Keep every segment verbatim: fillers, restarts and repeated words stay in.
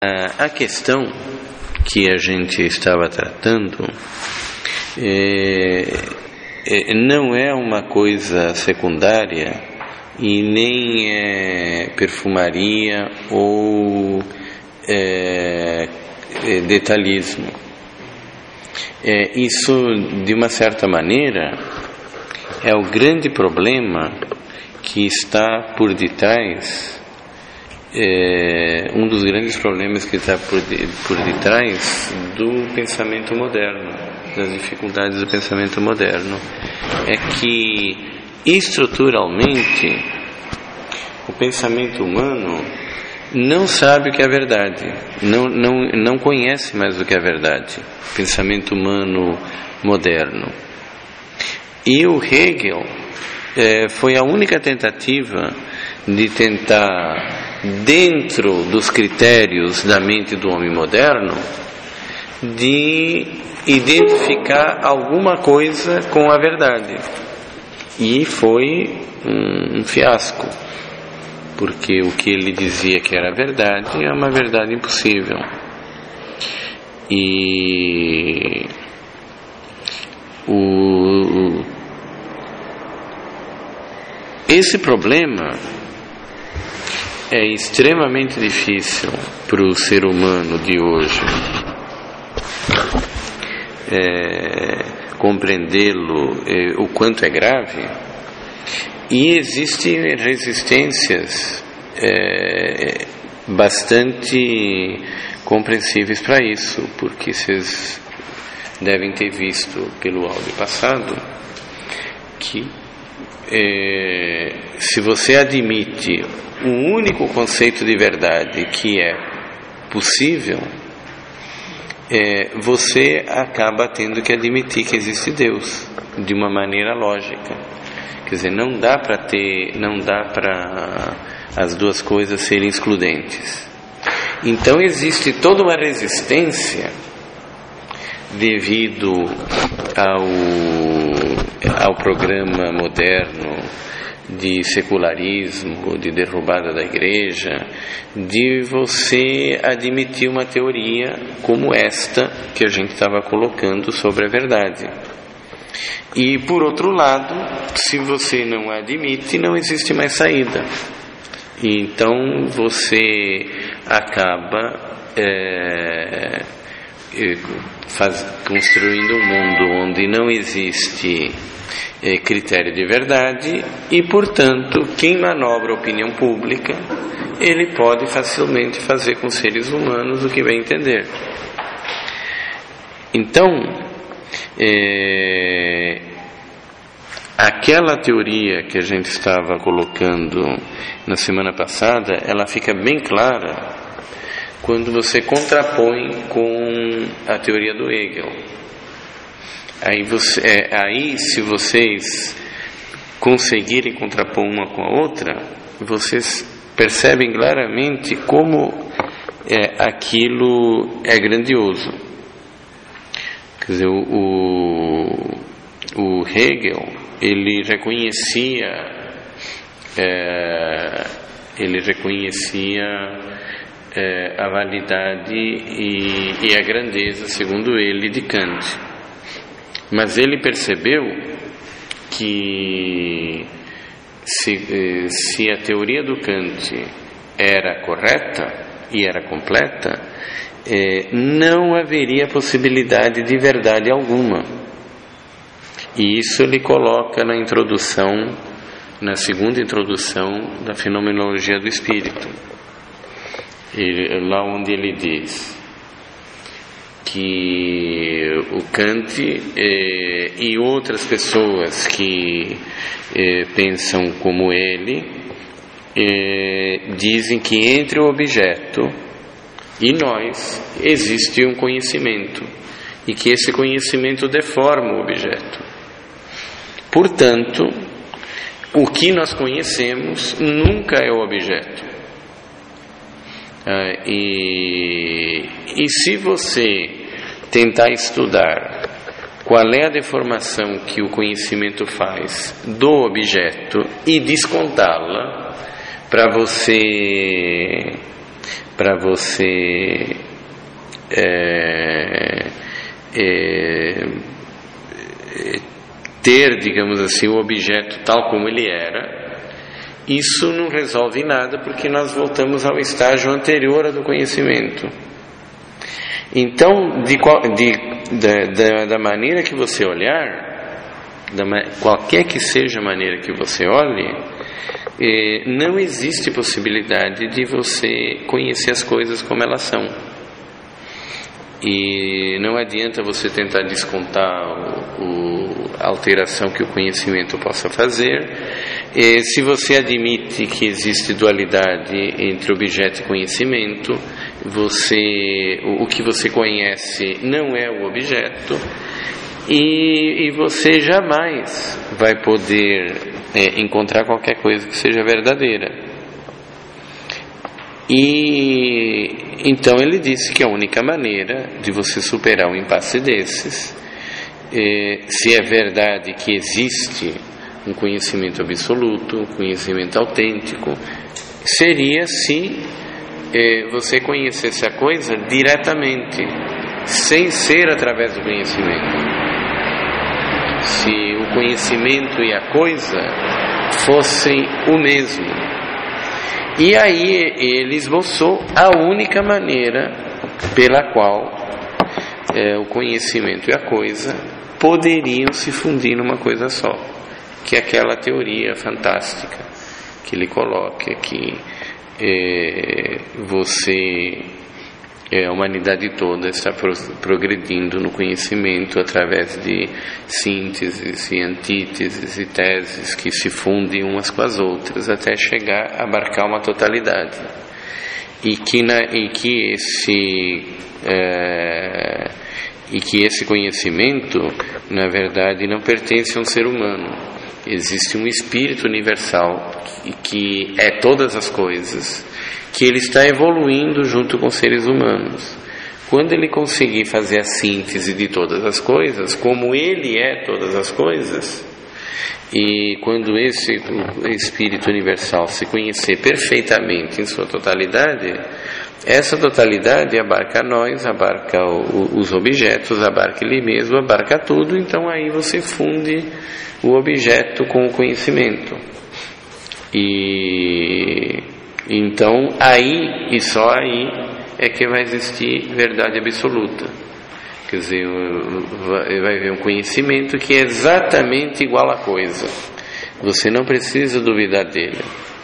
A questão que a gente estava tratando é, é, não é uma coisa secundária e nem é perfumaria ou é, é detalhismo. É, isso, de uma certa maneira, é o grande problema que está por detrás. É um dos grandes problemas que está por, de, por detrás do pensamento moderno, das dificuldades do pensamento moderno, é que estruturalmente o pensamento humano não sabe o que é verdade, não, não, não conhece mais o que é verdade, o pensamento humano moderno. E o Hegel é, foi a única tentativa de tentar, dentro dos critérios da mente do homem moderno, de identificar alguma coisa com a verdade. E foi um, um fiasco, porque o que ele dizia que era verdade é uma verdade impossível. E o, esse problema é extremamente difícil para o ser humano de hoje é, compreendê-lo, é, o quanto é grave, e existem resistências é, bastante compreensíveis para isso, porque vocês devem ter visto pelo áudio passado que é, se você admite um único conceito de verdade que é possível, é, você acaba tendo que admitir que existe Deus de uma maneira lógica. Quer dizer, não dá para ter, não dá para as duas coisas serem excludentes. Então existe toda uma resistência devido ao, ao programa moderno de secularismo, de derrubada da igreja, de você admitir uma teoria como esta que a gente estava colocando sobre a verdade. E por outro lado, se você não admite, não existe mais saída. E então você acaba é, faz, construindo um mundo onde não existe É, critério de verdade e, portanto, quem manobra a opinião pública, ele pode facilmente fazer com os seres humanos o que bem entender. Então, é, aquela teoria que a gente estava colocando na semana passada, ela fica bem clara quando você contrapõe com a teoria do Hegel. Aí, você, é, aí, se vocês conseguirem contrapor uma com a outra, vocês percebem claramente como é, aquilo é grandioso. Quer dizer, o, o Hegel, ele reconhecia, é, ele reconhecia é, a validade e, e a grandeza, segundo ele, de Kant. Mas ele percebeu que se, se a teoria do Kant era correta e era completa, eh, não haveria possibilidade de verdade alguma. E isso ele coloca na introdução, na segunda introdução da Fenomenologia do Espírito, ele, lá onde ele diz que o Kant eh, e outras pessoas que eh, pensam como ele eh, dizem que entre o objeto e nós existe um conhecimento e que esse conhecimento deforma o objeto. Portanto, o que nós conhecemos nunca é o objeto. Ah, e, e se você tentar estudar qual é a deformação que o conhecimento faz do objeto e descontá-la para você para você é, é, ter, digamos assim, o objeto tal como ele era, isso não resolve nada, porque nós voltamos ao estágio anterior ao do conhecimento. Então, de, de, da, da maneira que você olhar, da, qualquer que seja a maneira que você olhe, eh, não existe possibilidade de você conhecer as coisas como elas são. E não adianta você tentar descontar o, o, a alteração que o conhecimento possa fazer. E se você admite que existe dualidade entre objeto e conhecimento, você, o, o que você conhece não é o objeto, e, e você jamais vai poder é, encontrar qualquer coisa que seja verdadeira. E então ele disse que a única maneira de você superar um impasse desses, é, se é verdade que existe um conhecimento absoluto, um conhecimento autêntico, seria se é, você conhecesse a coisa diretamente, sem ser através do conhecimento. Se o conhecimento e a coisa fossem o mesmo. E aí ele esboçou a única maneira pela qual é, o conhecimento e a coisa poderiam se fundir numa coisa só, que é aquela teoria fantástica que ele coloca, que é, você, é, a humanidade toda está pro, progredindo no conhecimento através de sínteses e antíteses e teses que se fundem umas com as outras até chegar a abarcar uma totalidade, e que, na, e que esse é, e que esse conhecimento na verdade não pertence a um ser humano. Existe um espírito universal que, que é todas as coisas, que ele está evoluindo junto com os seres humanos. Quando ele conseguir fazer a síntese de todas as coisas, como ele é todas as coisas, e quando esse espírito universal se conhecer perfeitamente em sua totalidade, essa totalidade abarca nós, abarca o, os objetos, abarca ele mesmo, abarca tudo. Então aí você funde o objeto com o conhecimento. E então aí, e só aí, é que vai existir verdade absoluta. Quer dizer, vai haver um conhecimento que é exatamente igual à coisa. Você não precisa duvidar dele.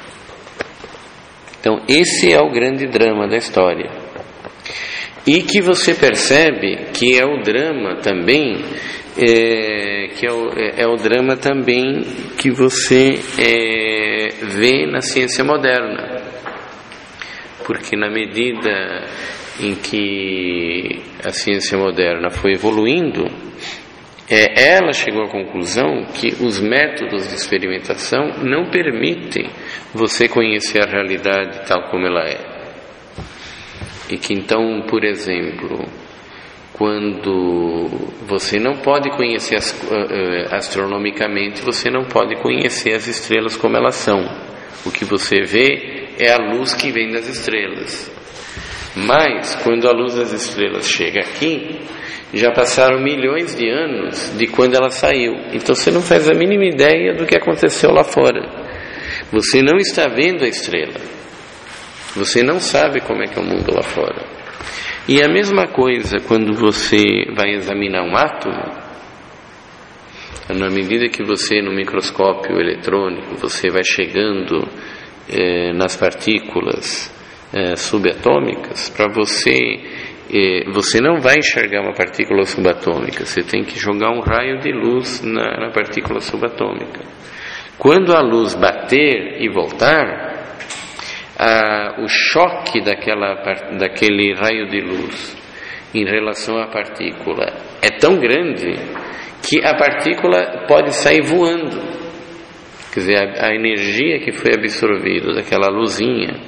Então esse é o grande drama da história. E que você percebe que é o drama também, é, que é o, é, é o drama também que você é, vê na ciência moderna. Porque na medida em que a ciência moderna foi evoluindo, é, ela chegou à conclusão que os métodos de experimentação não permitem você conhecer a realidade tal como ela é. E que então, por exemplo, quando você não pode conhecer as, uh, astronomicamente, você não pode conhecer as estrelas como elas são. O que você vê é a luz que vem das estrelas. Mas, quando a luz das estrelas chega aqui, já passaram milhões de anos de quando ela saiu. Então você não faz a mínima ideia do que aconteceu lá fora. Você não está vendo a estrela. Você não sabe como é que é o mundo lá fora. E a mesma coisa quando você vai examinar um átomo, na medida que você, no microscópio eletrônico, você vai chegando eh, nas partículas eh, subatômicas, para você, eh, você não vai enxergar uma partícula subatômica, você tem que jogar um raio de luz na, na partícula subatômica. Quando a luz bater e voltar, a, o choque daquela, daquele raio de luz em relação à partícula é tão grande que a partícula pode sair voando. Quer dizer, a, a energia que foi absorvida daquela luzinha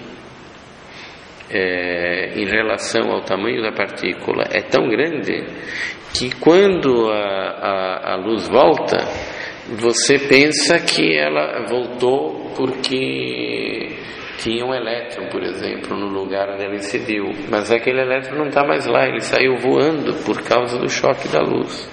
é, em relação ao tamanho da partícula é tão grande que quando a, a, a luz volta, você pensa que ela voltou porque tinha um elétron, por exemplo, no lugar onde ela incidiu, mas aquele elétron não está mais lá, ele saiu voando por causa do choque da luz.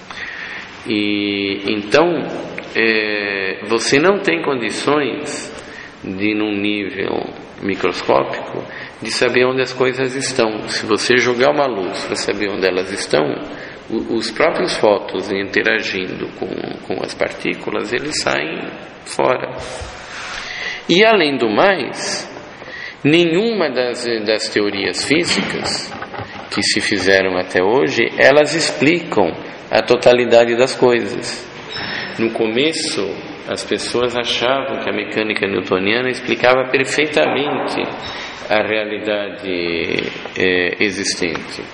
E então é, você não tem condições de, num nível microscópico, de saber onde as coisas estão. Se você jogar uma luz para saber onde elas estão, os próprios fótons interagindo com, com as partículas, eles saem fora. E além do mais, nenhuma das, das teorias físicas que se fizeram até hoje, elas explicam a totalidade das coisas. No começo, as pessoas achavam que a mecânica newtoniana explicava perfeitamente a realidade é, existente.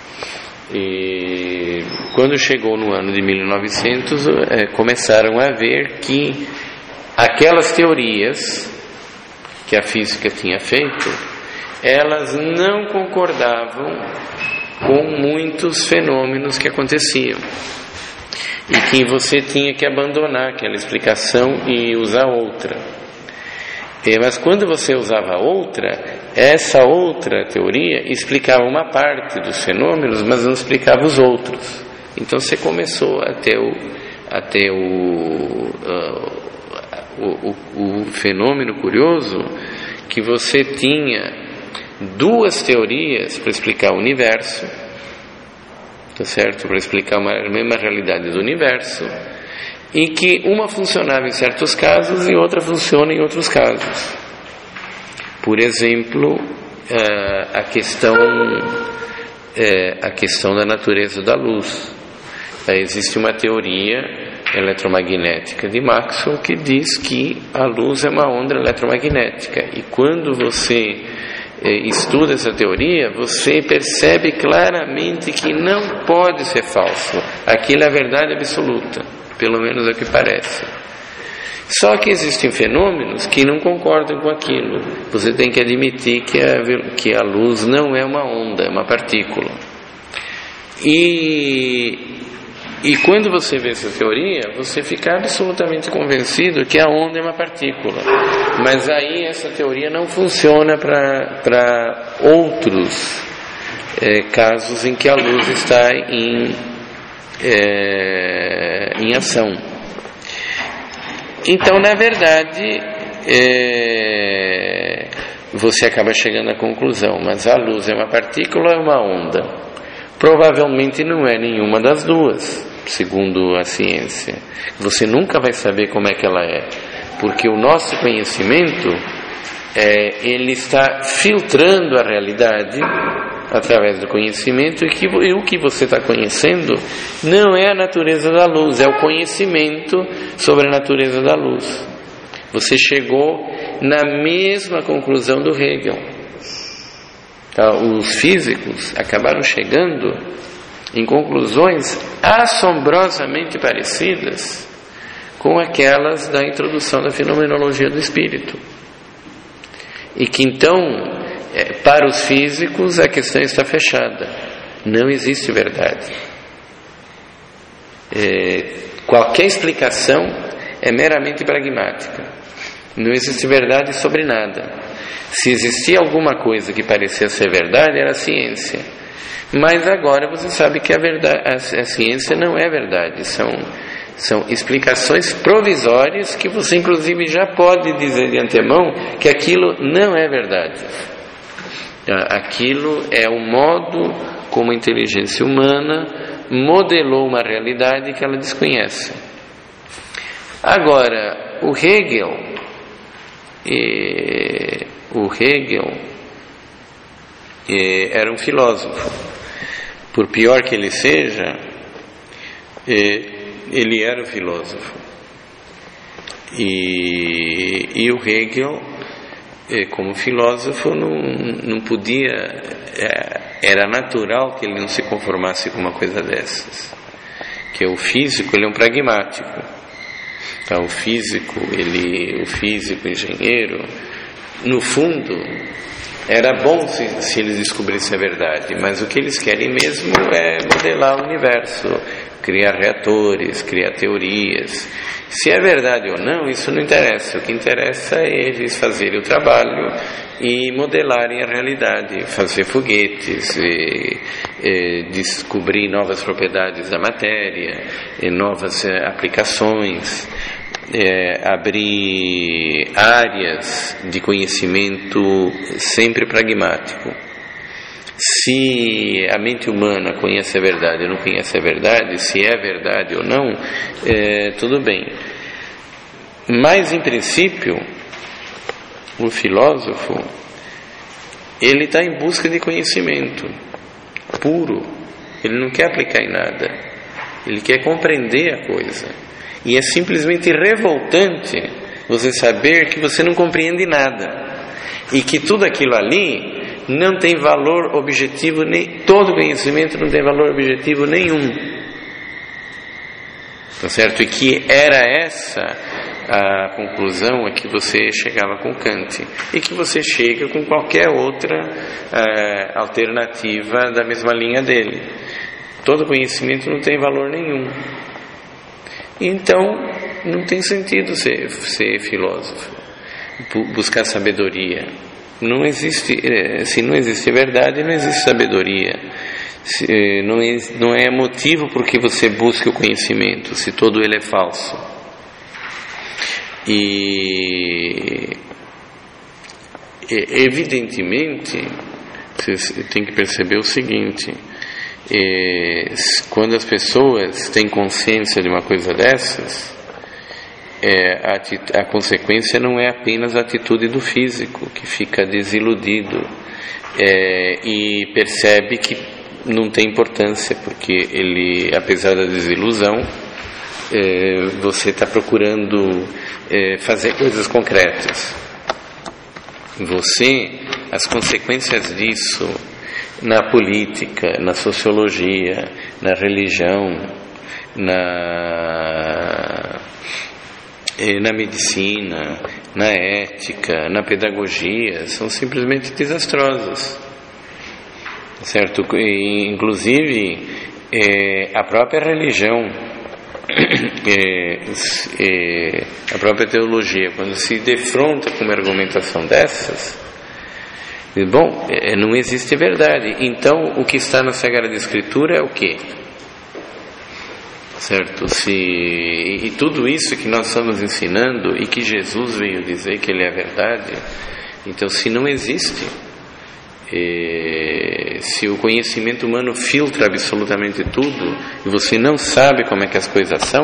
E quando chegou no ano de mil e novecentos, é, começaram a ver que aquelas teorias que a física tinha feito, elas não concordavam com muitos fenômenos que aconteciam, e que você tinha que abandonar aquela explicação e usar outra. E, mas quando você usava outra, essa outra teoria explicava uma parte dos fenômenos, mas não explicava os outros. Então você começou a ter o, a ter o, uh, o, o, o fenômeno curioso que você tinha duas teorias para explicar o universo, tá certo? Para explicar uma, a mesma realidade do universo, e que uma funcionava em certos casos e outra funciona em outros casos. Por exemplo, a questão, a questão da natureza da luz. Existe uma teoria eletromagnética de Maxwell que diz que a luz é uma onda eletromagnética, e quando você estuda essa teoria, você percebe claramente que não pode ser falso. Aquilo é a verdade absoluta, pelo menos é o que parece. Só que existem fenômenos que não concordam com aquilo. Você tem que admitir que a, que a luz não é uma onda, é uma partícula. E, e quando você vê essa teoria, você fica absolutamente convencido que a onda é uma partícula. Mas aí essa teoria não funciona para outros é, casos em que a luz está em, é, em ação. Então, na verdade, é, você acaba chegando à conclusão, mas a luz é uma partícula ou é uma onda? Provavelmente não é nenhuma das duas, segundo a ciência. Você nunca vai saber como é que ela é, porque o nosso conhecimento, é, ele está filtrando a realidade através do conhecimento, e, que, e o que você está conhecendo não é a natureza da luz, é o conhecimento sobre a natureza da luz. Você chegou na mesma conclusão do Hegel. Tá? Os físicos acabaram chegando em conclusões assombrosamente parecidas com aquelas da introdução da fenomenologia do espírito, e que então, para os físicos, a questão está fechada. Não existe verdade. É, qualquer explicação é meramente pragmática. Não existe verdade sobre nada. Se existia alguma coisa que parecia ser verdade, era a ciência. Mas agora você sabe que a, verdade, a, a ciência não é verdade. São, são explicações provisórias que você, inclusive, já pode dizer de antemão que aquilo não é verdade. Aquilo é o modo como a inteligência humana modelou uma realidade que ela desconhece. Agora, o Hegel, eh, o Hegel eh, era um filósofo. Por pior que ele seja, eh, ele era um filósofo. E, e o Hegel, como filósofo, não, não podia, era natural que ele não se conformasse com uma coisa dessas, que o físico, ele é um pragmático. Então, o físico, ele, o físico, o engenheiro, no fundo, era bom se, se eles descobrissem a verdade, mas o que eles querem mesmo é modelar o universo, criar reatores, criar teorias. Se é verdade ou não, isso não interessa. O que interessa é eles fazerem o trabalho e modelarem a realidade, fazer foguetes, e, e descobrir novas propriedades da matéria, e novas é, aplicações, é, abrir áreas de conhecimento sempre pragmático. Se a mente humana conhece a verdade ou não conhece a verdade, se é verdade ou não, é, tudo bem. Mas, em princípio, o filósofo, ele está em busca de conhecimento puro. Ele não quer aplicar em nada. Ele quer compreender a coisa. E é simplesmente revoltante você saber que você não compreende nada. E que tudo aquilo ali não tem valor objetivo, nem todo conhecimento não tem valor objetivo nenhum, tá certo? E que era essa a conclusão a que você chegava com Kant e que você chega com qualquer outra é, alternativa da mesma linha dele. Todo conhecimento não tem valor nenhum. Então não tem sentido ser, ser filósofo, buscar sabedoria. Não existe, se não existe verdade, não existe sabedoria. Se, não, é, não é motivo por que você busca o conhecimento, se todo ele é falso. E evidentemente você tem que perceber o seguinte: é, quando as pessoas têm consciência de uma coisa dessas, É, a, a consequência não é apenas a atitude do físico, que fica desiludido é, e percebe que não tem importância, porque ele, apesar da desilusão, é, você está procurando é, fazer coisas concretas. Você, as consequências disso na política, na sociologia, na religião, na na medicina, na ética, na pedagogia, são simplesmente desastrosas, certo? E, inclusive, é, a própria religião, é, é, a própria teologia, quando se defronta com uma argumentação dessas, diz, bom, é, não existe verdade. Então, o que está na Sagrada Escritura é o quê? Certo? Se, e, e tudo isso que nós estamos ensinando e que Jesus veio dizer que ele é verdade, então se não existe, e, se o conhecimento humano filtra absolutamente tudo e você não sabe como é que as coisas são,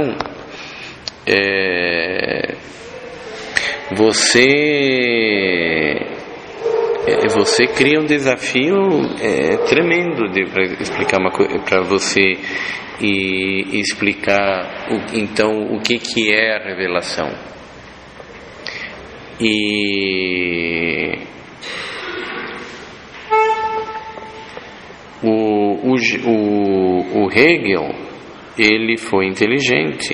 é, você você cria um desafio é, tremendo de, para explicar uma coisa para você e explicar o, então o que que é a revelação. E o, o, o, o Hegel, ele foi inteligente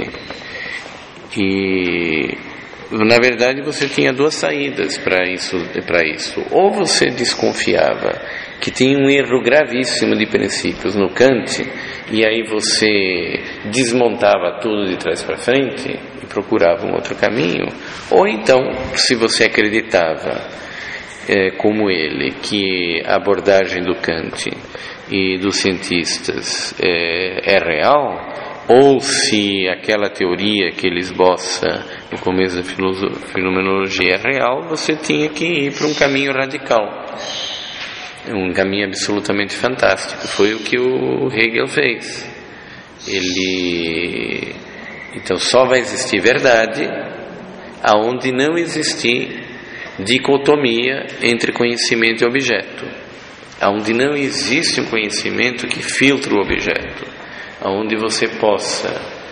e na verdade você tinha duas saídas para isso, para isso. Ou você desconfiava que tinha um erro gravíssimo de princípios no Kant, e aí você desmontava tudo de trás para frente e procurava um outro caminho. Ou então, se você acreditava, é, como ele, que a abordagem do Kant e dos cientistas é, é real, ou se aquela teoria que ele esboça no começo da fenomenologia é real, você tinha que ir para um caminho radical, um caminho absolutamente fantástico. Foi o que o Hegel fez. Ele, então, só vai existir verdade aonde não existir dicotomia entre conhecimento e objeto, aonde não existe um conhecimento que filtra o objeto, aonde você possa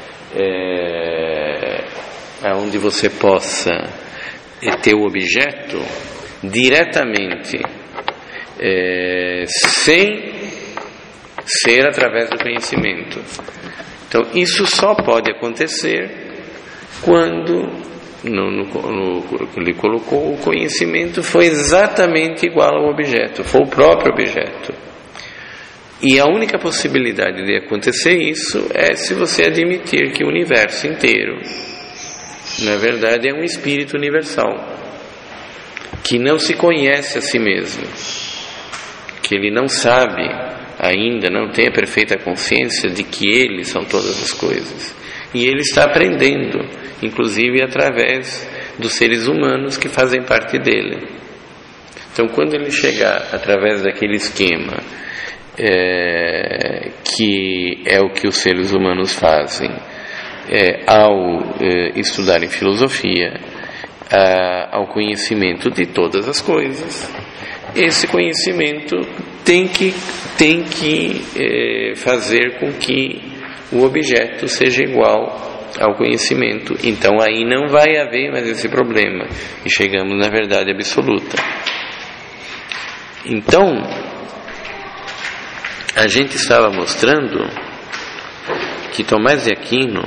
é, aonde você possa ter o objeto diretamente, é, sem ser através do conhecimento. Então isso só pode acontecer quando no, no, no, ele colocou, o conhecimento foi exatamente igual ao objeto, foi o próprio objeto. E a única possibilidade de acontecer isso é se você admitir que o universo inteiro, na verdade, é um espírito universal, que não se conhece a si mesmo, que ele não sabe ainda, não tem a perfeita consciência de que ele são todas as coisas. E ele está aprendendo, inclusive através dos seres humanos que fazem parte dele. Então, quando ele chegar através daquele esquema, é, que é o que os seres humanos fazem é, ao é, estudarem filosofia, a, ao conhecimento de todas as coisas, esse conhecimento tem que, tem que é, fazer com que o objeto seja igual ao conhecimento. Então aí não vai haver mais esse problema e chegamos na verdade absoluta. Então a gente estava mostrando que Tomás de Aquino,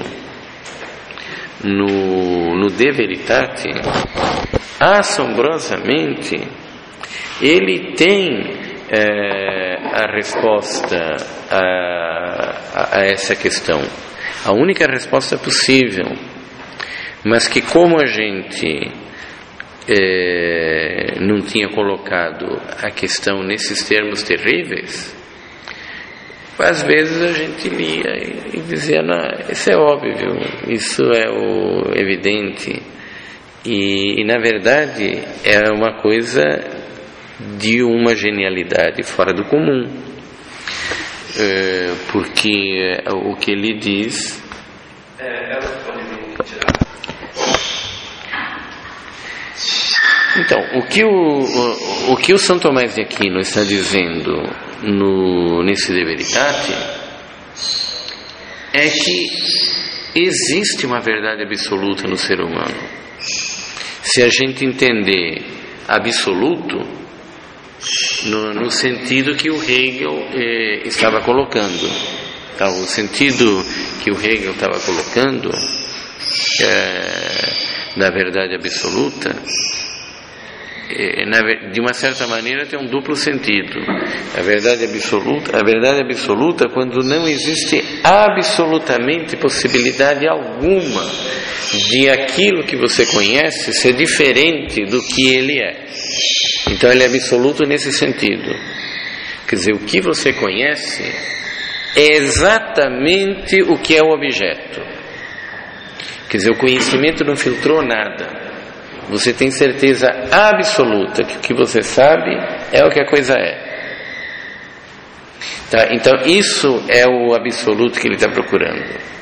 no, no De Veritate, assombrosamente, ele tem é, a resposta a, a, a essa questão, a única resposta possível, mas que como a gente é, não tinha colocado a questão nesses termos terríveis, às vezes a gente lia e dizia, não, isso é óbvio, isso é o evidente, e, e na verdade é uma coisa de uma genialidade fora do comum, é, porque o que ele diz é, então, o que o, o, o que o São Tomás de Aquino está dizendo no, nesse De Veritate é que existe uma verdade absoluta no ser humano. Se a gente entender absoluto no, no sentido que o Hegel eh, estava colocando, tá? O sentido que o Hegel estava colocando eh, da verdade absoluta, de uma certa maneira tem um duplo sentido. A verdade absoluta, a verdade absoluta quando não existe absolutamente possibilidade alguma de aquilo que você conhece ser diferente do que ele é. Então ele é absoluto nesse sentido. Quer dizer, o que você conhece é exatamente o que é o objeto. Quer dizer, o conhecimento não filtrou nada. Você tem certeza absoluta que o que você sabe é o que a coisa é. Tá? Então isso é o absoluto que ele está procurando.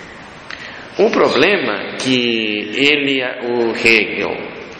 O problema que ele, o Hegel,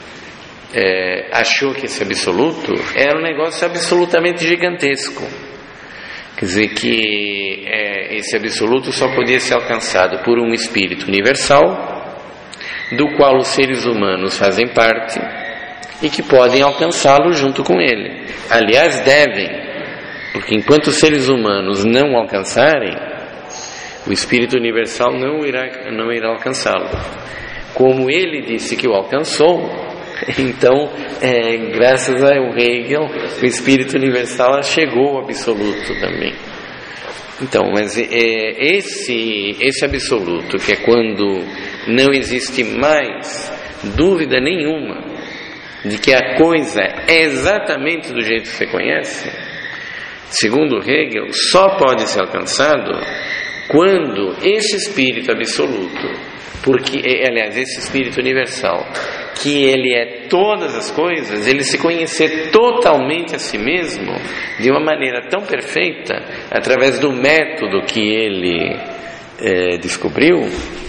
é, achou que esse absoluto era um negócio absolutamente gigantesco. Quer dizer que é, esse absoluto só podia ser alcançado por um espírito universal, do qual os seres humanos fazem parte e que podem alcançá-lo junto com ele. Aliás, devem, porque enquanto os seres humanos não alcançarem, o Espírito Universal não irá, não irá alcançá-lo. Como ele disse que o alcançou, então, é, graças ao Hegel, o Espírito Universal chegou ao absoluto também. Então, mas é, esse, esse absoluto, que é quando não existe mais dúvida nenhuma de que a coisa é exatamente do jeito que você conhece, segundo Hegel, só pode ser alcançado quando esse espírito absoluto, porque, aliás, esse espírito universal, que ele é todas as coisas, ele se conhecer totalmente a si mesmo de uma maneira tão perfeita, através do método que ele é, descobriu,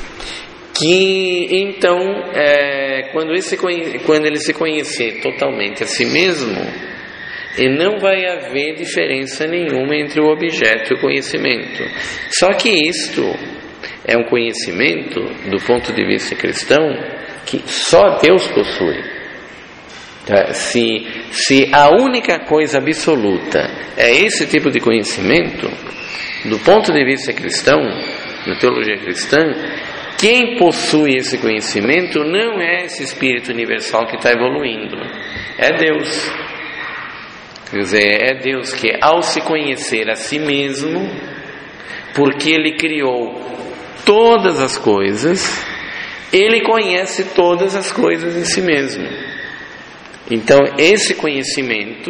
que então é, quando, esse, quando ele se conhecer totalmente a si mesmo, e não vai haver diferença nenhuma entre o objeto e o conhecimento. Só que isto é um conhecimento, do ponto de vista cristão, que só Deus possui. Tá? Se, se a única coisa absoluta é esse tipo de conhecimento, do ponto de vista cristão, na teologia cristã, quem possui esse conhecimento não é esse espírito universal que está evoluindo, é Deus. Quer dizer, é Deus que, ao se conhecer a si mesmo, porque Ele criou todas as coisas, Ele conhece todas as coisas em si mesmo. Então, esse conhecimento,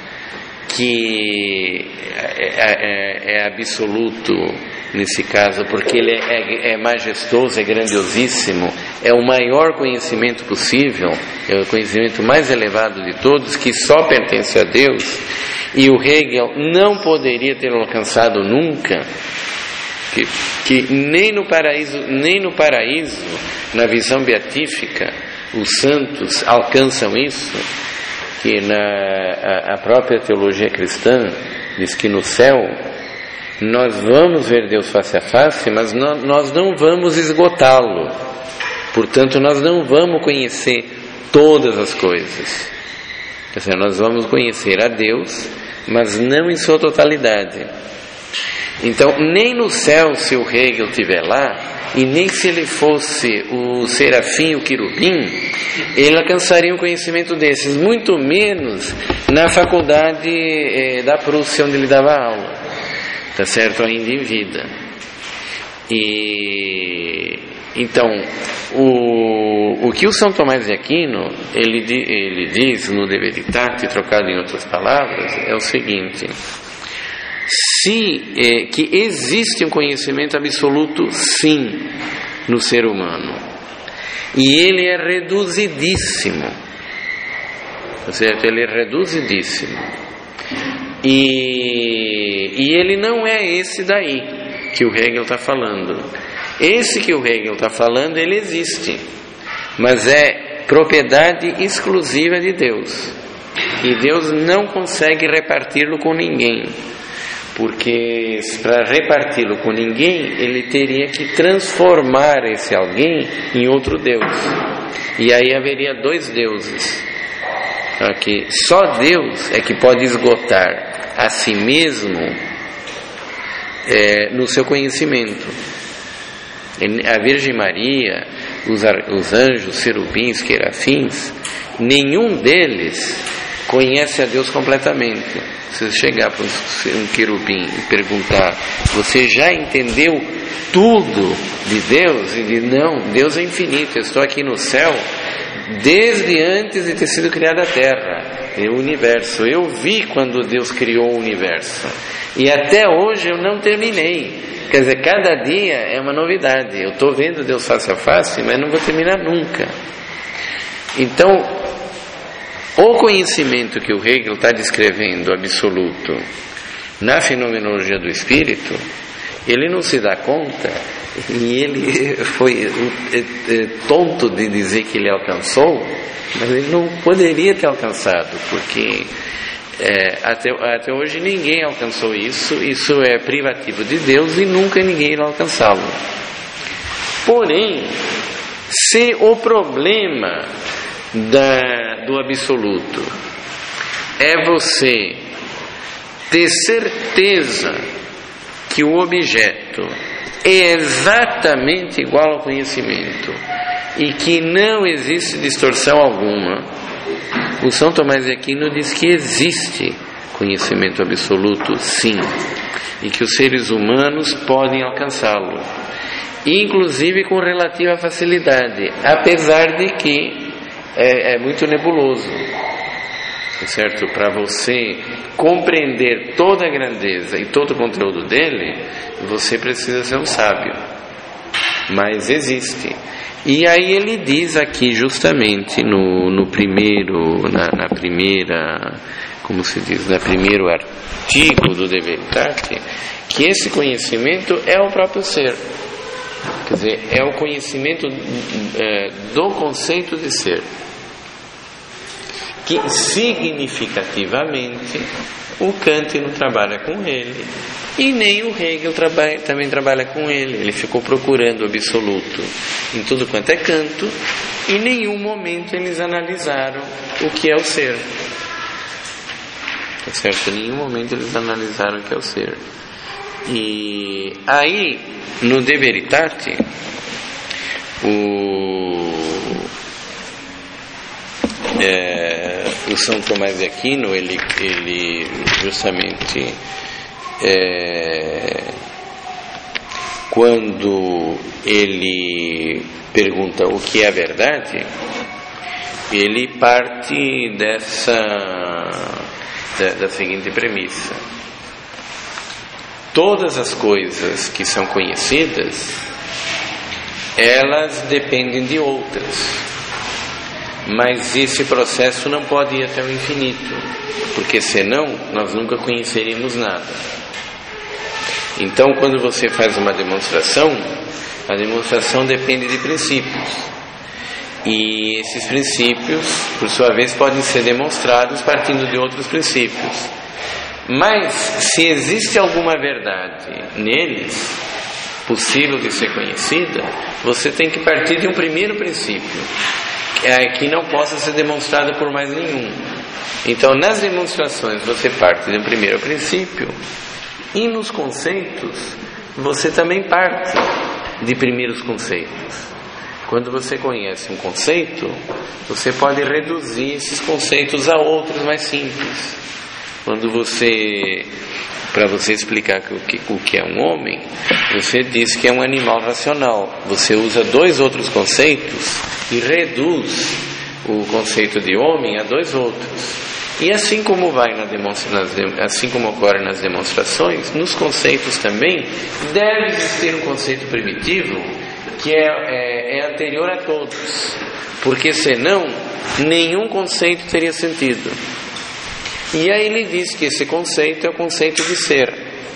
que é, é, é absoluto nesse caso, porque ele é, é majestoso, é grandiosíssimo, é o maior conhecimento possível, é o conhecimento mais elevado de todos, que só pertence a Deus, e o Hegel não poderia ter alcançado nunca, que, que nem no paraíso, nem no paraíso, na visão beatífica, os santos alcançam isso, que na a, a própria teologia cristã diz que no céu nós vamos ver Deus face a face, mas não, nós não vamos esgotá-lo. Portanto, nós não vamos conhecer todas as coisas. Quer dizer, nós vamos conhecer a Deus, mas não em sua totalidade. Então, nem no céu, se o Hegel estiver lá, e nem se ele fosse o serafim, o querubim, ele alcançaria um conhecimento desses, muito menos na faculdade eh, da Prússia, onde ele dava aula, tá certo? Ainda em vida. E então, o, o que o São Tomás de Aquino ele, ele diz no De Veritate, trocado em outras palavras, é o seguinte: se é, que existe um conhecimento absoluto, sim, no ser humano, e ele é reduzidíssimo, tá certo? Ele é reduzidíssimo, e, e ele não é esse daí que o Hegel está falando. Esse que o Hegel está falando, ele existe, mas é propriedade exclusiva de Deus, e Deus não consegue reparti-lo com ninguém. Porque para reparti-lo com ninguém, ele teria que transformar esse alguém em outro Deus. E aí haveria dois deuses. Aqui, só Deus é que pode esgotar a si mesmo é, no seu conhecimento. A Virgem Maria, os, os anjos, serubins, querafins, nenhum deles conhece a Deus completamente. Se você chegar para um querubim e perguntar: você já entendeu tudo de Deus? E diz: não, Deus é infinito, eu estou aqui no céu desde antes de ter sido criada a Terra e o universo. Eu vi quando Deus criou o universo e até hoje eu não terminei. Quer dizer, cada dia é uma novidade. Eu estou vendo Deus face a face, mas não vou terminar nunca. Então, o conhecimento que o Hegel está descrevendo, absoluto, na fenomenologia do espírito, ele não se dá conta, e ele foi tonto de dizer que ele alcançou, mas ele não poderia ter alcançado, porque é, até, até hoje ninguém alcançou isso. Isso é privativo de Deus e nunca ninguém irá alcançá-lo. Porém, se o problema Da, do absoluto é você ter certeza que o objeto é exatamente igual ao conhecimento e que não existe distorção alguma, o São Tomás de Aquino diz que existe conhecimento absoluto, sim, e que os seres humanos podem alcançá-lo, inclusive com relativa facilidade, apesar de que É, é muito nebuloso, certo? Para você compreender toda a grandeza e todo o conteúdo dele, você precisa ser um sábio, mas existe. E aí ele diz aqui justamente no, no primeiro, na, na primeira, como se diz, no primeiro artigo do De Veritate, que esse conhecimento é o próprio ser. Quer dizer, é o conhecimento é, do conceito de ser, que significativamente o Kant não trabalha com ele, e nem o Hegel trabalha, também trabalha com ele. Ele ficou procurando o absoluto em tudo quanto é canto, e em nenhum momento eles analisaram o que é o ser. Tá certo? Em nenhum momento eles analisaram o que é o ser. E aí, no De Veritate, o, é, o São Tomás de Aquino, ele, ele justamente é, quando ele pergunta o que é a verdade, ele parte dessa da, da seguinte premissa: todas as coisas que são conhecidas, elas dependem de outras, mas esse processo não pode ir até o infinito, porque senão nós nunca conheceríamos nada. Então, quando você faz uma demonstração, a demonstração depende de princípios, e esses princípios, por sua vez, podem ser demonstrados partindo de outros princípios. Mas, se existe alguma verdade neles, possível de ser conhecida, você tem que partir de um primeiro princípio, que não possa ser demonstrado por mais nenhum. Então, nas demonstrações, você parte de um primeiro princípio, e nos conceitos, você também parte de primeiros conceitos. Quando você conhece um conceito, você pode reduzir esses conceitos a outros mais simples. Quando você, para você explicar o que, o que é um homem, você diz que é um animal racional. Você usa dois outros conceitos e reduz o conceito de homem a dois outros. E assim como vai na demonstra, nas, assim como ocorre nas demonstrações, nos conceitos também deve existir um conceito primitivo que é, é, é anterior a todos, porque senão nenhum conceito teria sentido. E aí ele diz que esse conceito é o conceito de ser.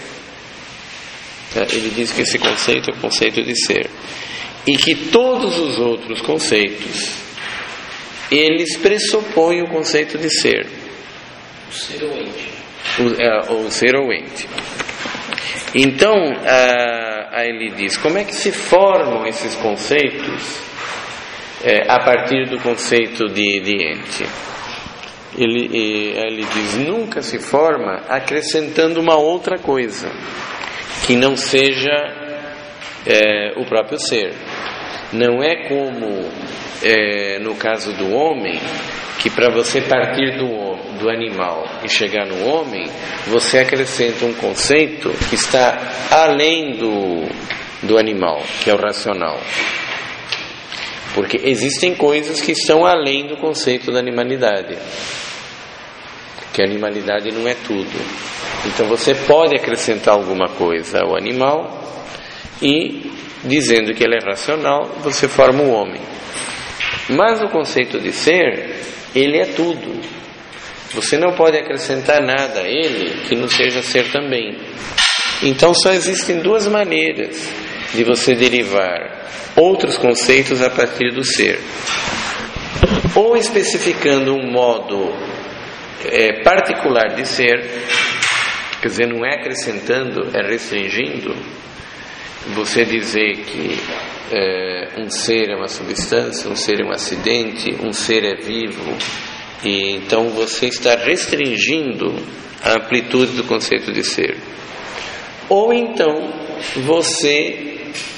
Ele diz que esse conceito é o conceito de ser, e que todos os outros conceitos, eles pressupõem o conceito de ser. O ser ou ente. O, é, o ser ou ente. Então, a, a ele diz, como é que se formam esses conceitos é, a partir do conceito de, de ente? Ele, ele diz, nunca se forma acrescentando uma outra coisa que não seja é, o próprio ser. Não é como é, no caso do homem, que para você partir do, do animal e chegar no homem, você acrescenta um conceito que está além do, do animal, que é o racional. Porque existem coisas que estão além do conceito da animalidade, que a animalidade não é tudo. Então você pode acrescentar alguma coisa ao animal e, dizendo que ele é racional, você forma o homem. Mas o conceito de ser, ele é tudo. Você não pode acrescentar nada a ele que não seja ser também. Então só existem duas maneiras de você derivar outros conceitos a partir do ser: ou especificando um modo é, particular de ser, quer dizer, não é acrescentando, é restringindo. Você dizer que é, um ser é uma substância, um ser é um acidente, um ser é vivo, e então você está restringindo a amplitude do conceito de ser. Ou então você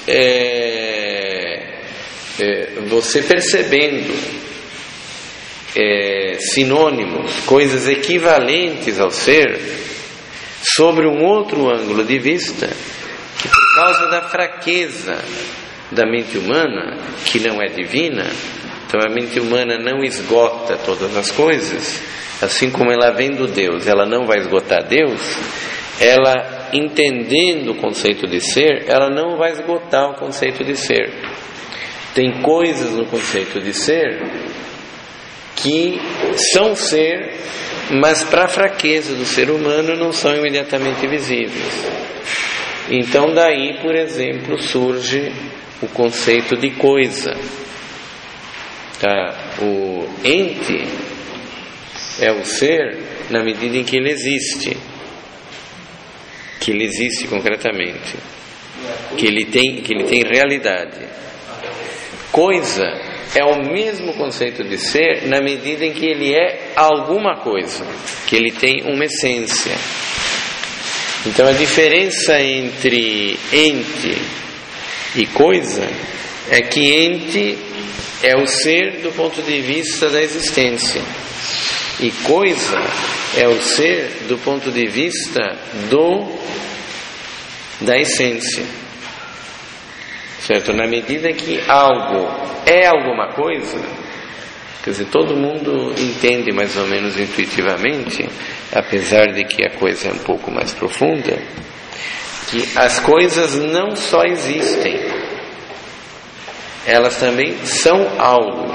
é, é, você percebendo é, sinônimos, coisas equivalentes ao ser, sobre um outro ângulo de vista, que por causa da fraqueza da mente humana, que não é divina, então a mente humana não esgota todas as coisas, assim como ela vem do Deus, ela não vai esgotar Deus, ela, entendendo o conceito de ser, ela não vai esgotar o conceito de ser. Tem coisas no conceito de ser que são ser, mas para a fraqueza do ser humano não são imediatamente visíveis. Então daí, por exemplo, surge o conceito de coisa. Tá? O ente é o ser na medida em que ele existe, que ele existe concretamente, que ele tem, que ele tem realidade. Coisa é o mesmo conceito de ser na medida em que ele é alguma coisa, que ele tem uma essência. Então a diferença entre ente e coisa é que ente é o ser do ponto de vista da existência, E coisa é o ser do ponto de vista do, da essência. Certo? Na medida que algo é alguma coisa, quer dizer, todo mundo entende mais ou menos intuitivamente, apesar de que a coisa é um pouco mais profunda, que as coisas não só existem, elas também são algo.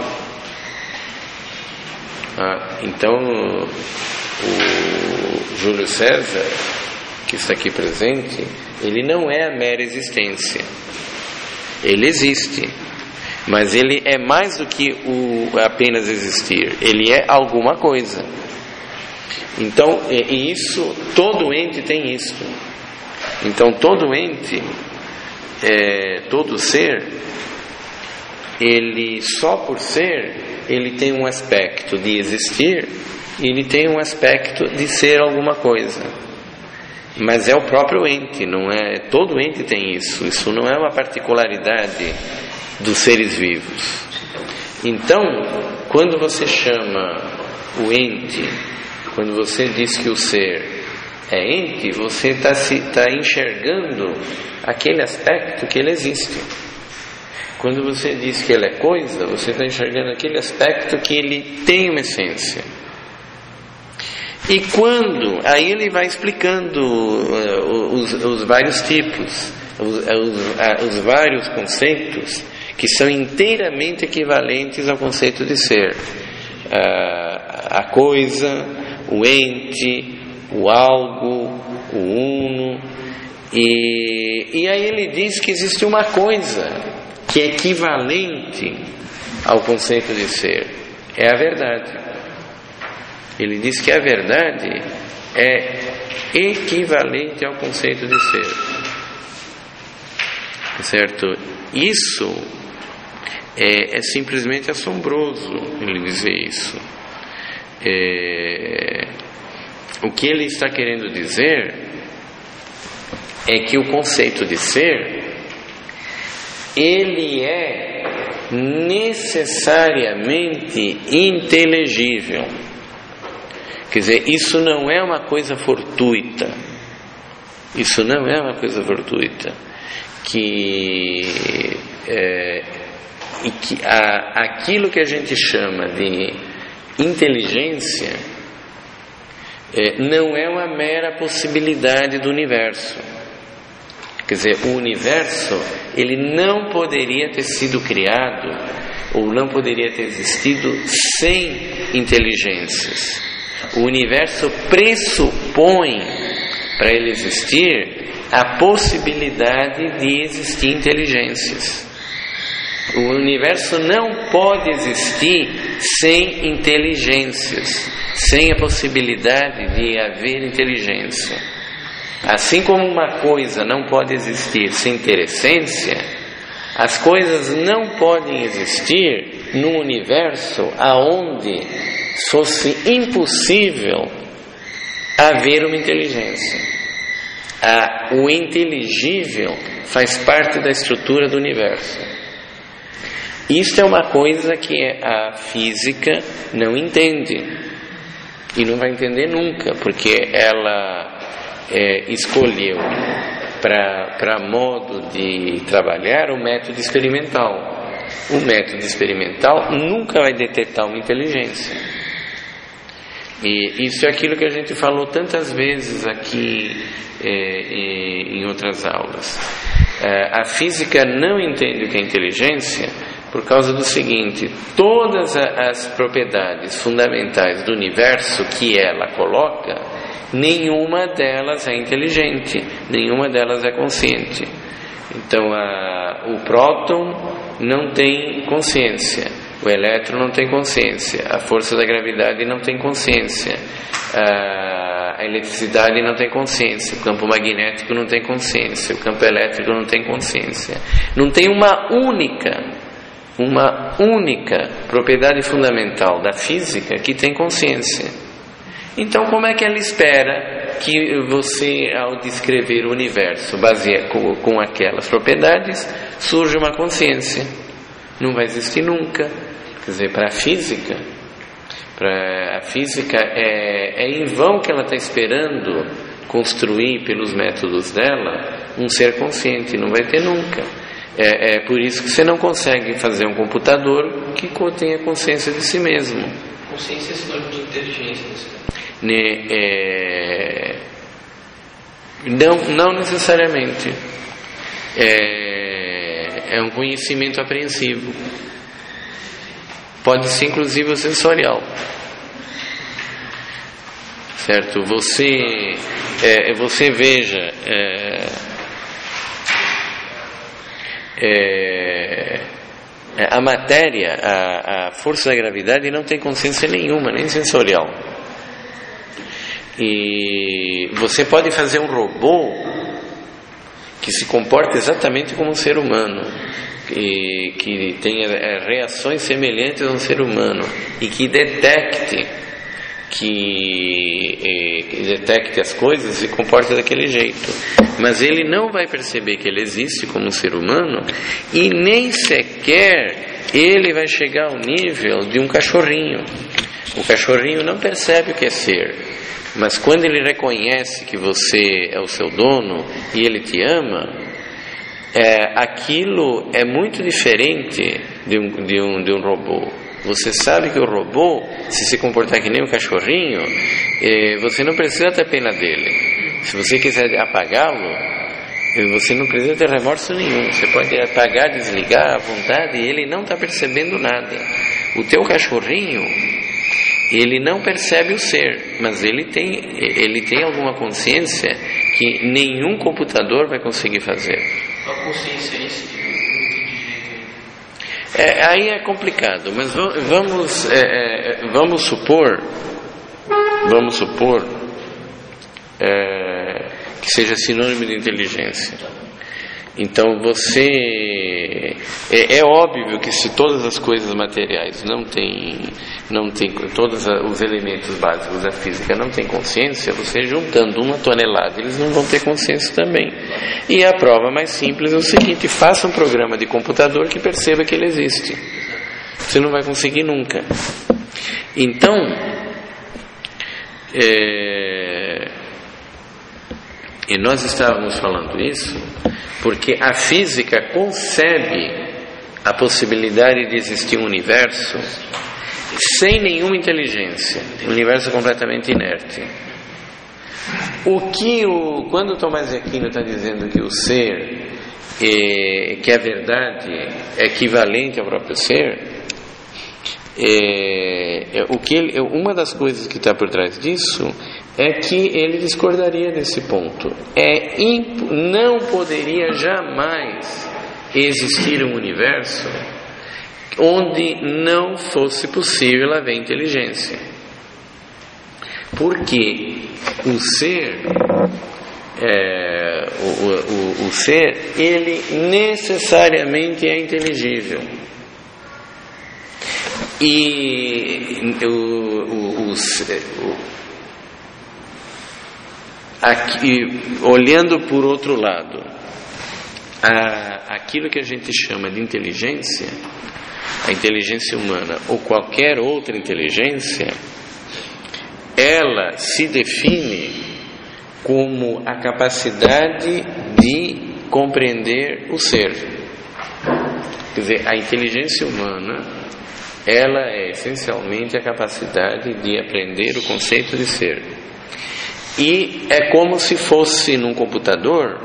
Ah, então, o Júlio César, que está aqui presente, ele não é a mera existência. Ele existe, mas ele é mais do que o apenas existir. Ele é alguma coisa. Então, e isso, todo ente tem isso. Então, todo ente, é, todo ser, ele só por ser, ele tem um aspecto de existir e ele tem um aspecto de ser alguma coisa. Mas é o próprio ente, não é? Todo ente tem isso. Isso não é uma particularidade dos seres vivos. Então, quando você chama o ente, quando você diz que o ser é ente, você está tá enxergando aquele aspecto que ele existe. Quando você diz que ele é coisa, você está enxergando aquele aspecto que ele tem uma essência. E quando, aí ele vai explicando uh, os, os vários tipos, os, os, uh, os vários conceitos que são inteiramente equivalentes ao conceito de ser. Uh, a coisa, o ente, o algo, o uno. E, e aí ele diz que existe uma coisa que é equivalente ao conceito de ser. É a verdade. Ele diz que a verdade é equivalente ao conceito de ser. Certo? Isso é, é simplesmente assombroso, ele dizer isso. É, o que ele está querendo dizer é que o conceito de ser, ele é necessariamente inteligível. Quer dizer, isso não é uma coisa fortuita. Isso não é uma coisa fortuita. Que, é, e que a, aquilo que a gente chama de inteligência é, não é uma mera possibilidade do universo. Quer dizer, o universo, ele não poderia ter sido criado ou não poderia ter existido sem inteligências. O universo pressupõe, para ele existir, a possibilidade de existir inteligências. O universo não pode existir sem inteligências, sem a possibilidade de haver inteligência. Assim como uma coisa não pode existir sem ter essência, as coisas não podem existir num universo aonde fosse impossível haver uma inteligência. Ah, o inteligível faz parte da estrutura do universo. Isto é uma coisa que a física não entende e não vai entender nunca, porque ela é, escolheu para modo de trabalhar o método experimental. O método experimental nunca vai detectar uma inteligência. E isso é aquilo que a gente falou tantas vezes aqui é, em outras aulas. É, a física não entende o que é inteligência por causa do seguinte: todas as propriedades fundamentais do universo que ela coloca, nenhuma delas é inteligente, nenhuma delas é consciente. Então a, o próton não tem consciência, o elétron não tem consciência, a força da gravidade não tem consciência, a, a eletricidade não tem consciência, o campo magnético não tem consciência, o campo elétrico não tem consciência. Não tem uma única, uma única propriedade fundamental da física que tem consciência. Então, como é que ela espera que você, ao descrever o universo baseado com, com aquelas propriedades, surja uma consciência? Não vai existir nunca. Quer dizer, para a física, Pra, a física é, é em vão que ela está esperando construir pelos métodos dela um ser consciente, não vai ter nunca. É, é por isso que você não consegue fazer um computador que tenha consciência de si mesmo. Consciência é sinônimo de inteligência. Ne, é, não, não necessariamente. É, é um conhecimento apreensivo. Pode ser inclusive o sensorial. Certo? Você, é, você veja, é, é, a matéria, a, a força da gravidade não tem consciência nenhuma, nem sensorial. E você pode fazer um robô que se comporta exatamente como um ser humano, e que tenha reações semelhantes a um ser humano e que detecte que, que detecte as coisas e se comporta daquele jeito, mas ele não vai perceber que ele existe como um ser humano, e nem sequer ele vai chegar ao nível de um cachorrinho. O cachorrinho não percebe o que é ser, mas quando ele reconhece que você é o seu dono e ele te ama, é, aquilo é muito diferente de um, de, um, de um robô. Você sabe que o robô, se se comportar que nem um cachorrinho, é, você não precisa ter pena dele. Se você quiser apagá-lo, você não precisa ter remorso nenhum. Você pode apagar, desligar à vontade, e ele não está percebendo nada. O teu cachorrinho, ele não percebe o ser, mas ele tem, ele tem alguma consciência que nenhum computador vai conseguir fazer. Qual consciência é isso? É, aí é complicado, mas vamos, é, é, vamos supor, vamos supor é, que seja sinônimo de inteligência. Então você, é, é óbvio que se todas as coisas materiais não têm, não tem, todos os elementos básicos da física não têm consciência, você juntando uma tonelada, eles não vão ter consciência também. E a prova mais simples é o seguinte: faça um programa de computador que perceba que ele existe. Você não vai conseguir nunca. Então, é, e nós estávamos falando isso porque a física concebe a possibilidade de existir um universo sem nenhuma inteligência, um universo completamente inerte. O que o, quando o Tomás de Aquino está dizendo que o ser, é, que a verdade é equivalente ao próprio ser, é, é, o que ele, uma das coisas que está por trás disso é que ele discordaria desse ponto. É imp, não poderia jamais existir um universo onde não fosse possível haver inteligência, porque o ser, é, o, o, o ser, ele necessariamente é inteligível. E o, o, o, o aqui, olhando por outro lado, a, aquilo que a gente chama de inteligência, a inteligência humana ou qualquer outra inteligência, ela se define como a capacidade de compreender o ser. Quer dizer, a inteligência humana, ela é essencialmente a capacidade de aprender o conceito de ser. E é como se fosse num computador,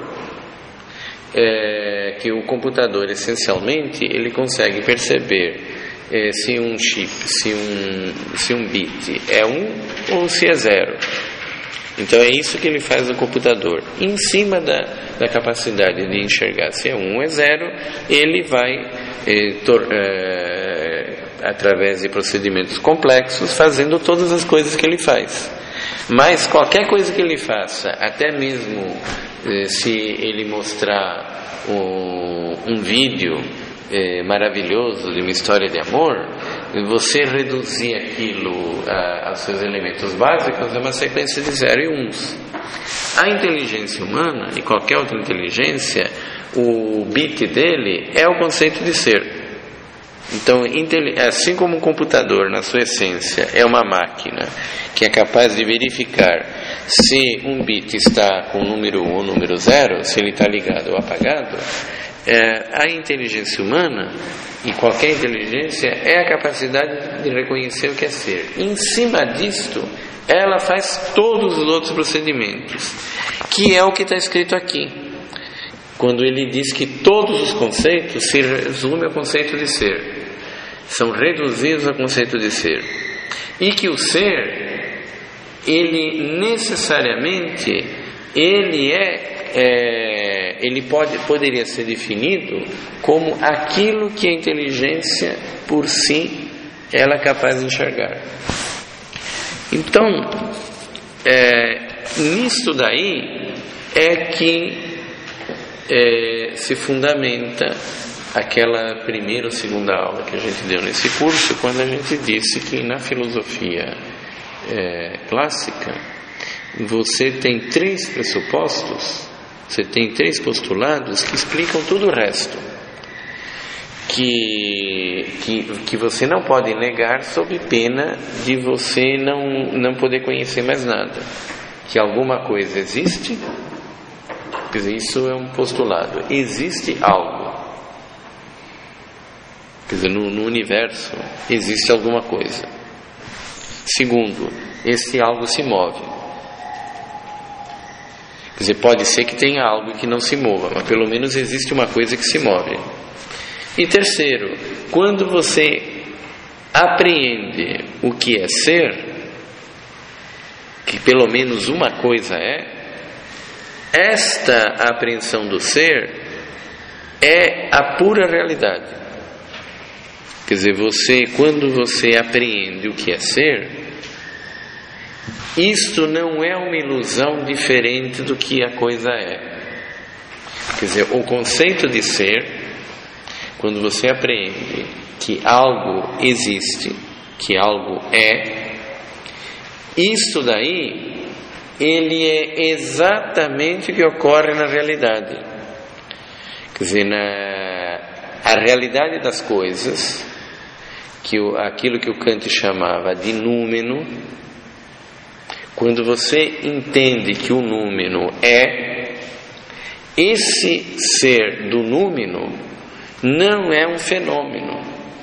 é, que o computador essencialmente ele consegue perceber é, se um chip, se um, se um bit é um ou se é zero. Então é isso que ele faz no computador. Em cima da, da capacidade de enxergar se é um ou é zero, ele vai é, tor, é, através de procedimentos complexos fazendo todas as coisas que ele faz. Mas qualquer coisa que ele faça, até mesmo eh, se ele mostrar um, um vídeo eh, maravilhoso de uma história de amor, você reduzir aquilo a, aos seus elementos básicos é uma sequência de zero e uns. A inteligência humana e qualquer outra inteligência, o bit dele é o conceito de ser. Então, assim como um computador, na sua essência, é uma máquina que é capaz de verificar se um bit está com o número um ou número zero, se ele está ligado ou apagado, é, a inteligência humana, e qualquer inteligência, é a capacidade de reconhecer o que é ser. Em cima disto, ela faz todos os outros procedimentos, que é o que está escrito aqui, quando ele diz que todos os conceitos se resumem ao conceito de ser, são reduzidos ao conceito de ser, e que o ser, ele necessariamente, ele é, é ele pode, poderia ser definido como aquilo que a inteligência por si ela é capaz de enxergar. Então, é, nisto daí é que é, se fundamenta aquela primeira ou segunda aula que a gente deu nesse curso, quando a gente disse que na filosofia é, clássica você tem três pressupostos, você tem três postulados que explicam tudo o resto, que, que, que você não pode negar sob pena de você não, não poder conhecer mais nada. Que alguma coisa existe, quer dizer, isso é um postulado, existe algo. Quer dizer, no, no universo existe alguma coisa. Segundo, esse algo se move. Quer dizer, pode ser que tenha algo que não se mova, mas pelo menos existe uma coisa que se move. E terceiro, quando você apreende o que é ser, que pelo menos uma coisa é, esta apreensão do ser é a pura realidade. Quer dizer, você, quando você apreende o que é ser, isto não é uma ilusão diferente do que a coisa é. Quer dizer, o conceito de ser, quando você apreende que algo existe, que algo é, isto daí, ele é exatamente o que ocorre na realidade. Quer dizer, na, a realidade das coisas, que o, aquilo que o Kant chamava de númeno, quando você entende que o númeno é, esse ser do númeno não é um fenômeno,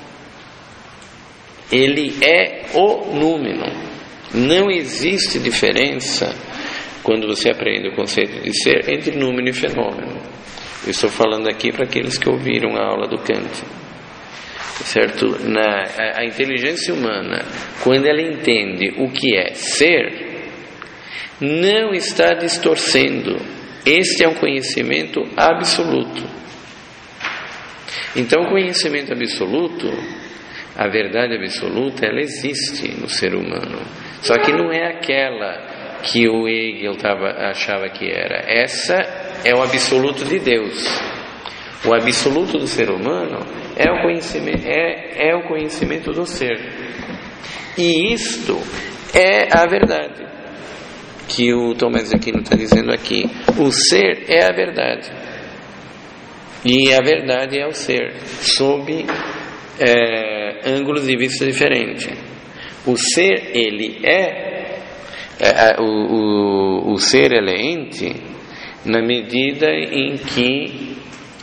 ele é o númeno. Não existe diferença, quando você aprende o conceito de ser, entre númeno e fenômeno. Eu estou falando aqui para aqueles que ouviram a aula do Kant, certo? Na, a, a inteligência humana, quando ela entende o que é ser, não está distorcendo. Este é um conhecimento absoluto. Então, o conhecimento absoluto, a verdade absoluta, ela existe no ser humano. Só que não é aquela que o Hegel tava, achava que era. Essa é o absoluto de Deus. O absoluto do ser humano é o conhecimento, é, é o conhecimento do ser. E isto é a verdade que o Tomás de Aquino está dizendo aqui. O ser é a verdade. E a verdade é o ser, sob é, ângulos de vista diferentes. O ser, ele é, é o, o, o ser, ele é ente na medida em que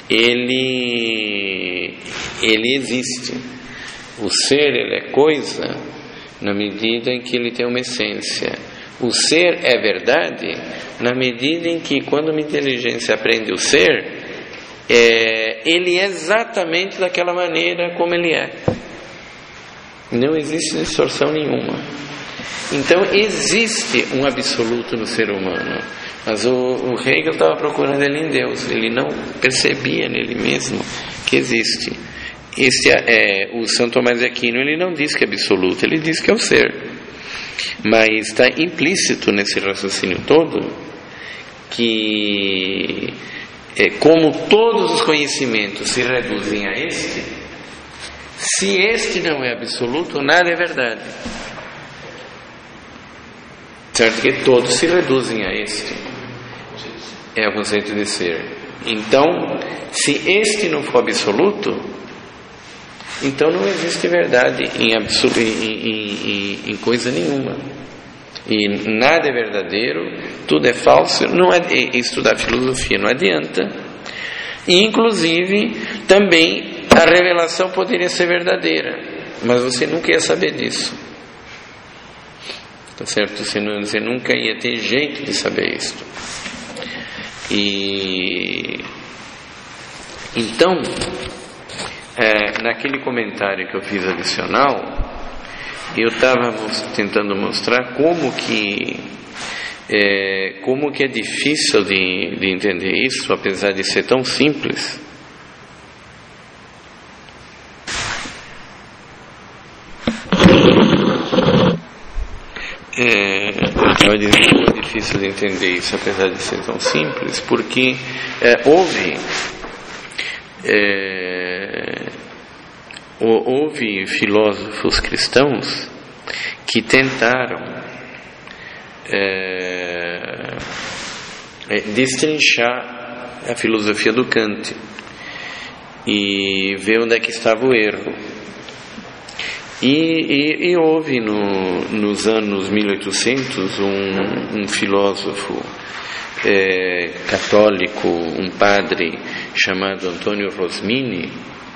ele, ele existe. O ser, ele é coisa na medida em que ele tem uma essência. O ser é verdade na medida em que, quando uma inteligência aprende o ser, é, ele é exatamente daquela maneira como ele é. Não existe distorção nenhuma. Então existe um absoluto no ser humano, mas o, o Hegel estava procurando ele em Deus. Ele não percebia nele mesmo que existe. Este é, o São Tomás de Aquino, ele não diz que é absoluto, ele diz que é o ser. Mas está implícito nesse raciocínio todo que, é, como todos os conhecimentos se reduzem a este, se este não é absoluto, nada é verdade. Certo que todos se reduzem a este. É o conceito de ser. Então, se este não for absoluto, então não existe verdade em, absolu- em, em, em coisa nenhuma. E nada é verdadeiro, tudo é falso. Não é, estudar filosofia não adianta. E inclusive também a revelação poderia ser verdadeira, mas você nunca ia saber disso, tá certo? Você, não, você nunca ia ter jeito de saber isso. E então, é, naquele comentário que eu fiz adicional, eu estava tentando mostrar como que é, como que é difícil de, de entender isso, apesar de ser tão simples. É, eu estava dizendo que é difícil de entender isso, apesar de ser tão simples, porque é, houve é, houve filósofos cristãos que tentaram é, é, destrinchar a filosofia do Kant e ver onde é que estava o erro. E, e, e houve no, nos anos mil e oitocentos um, um filósofo é, católico, um padre chamado Antônio Rosmini,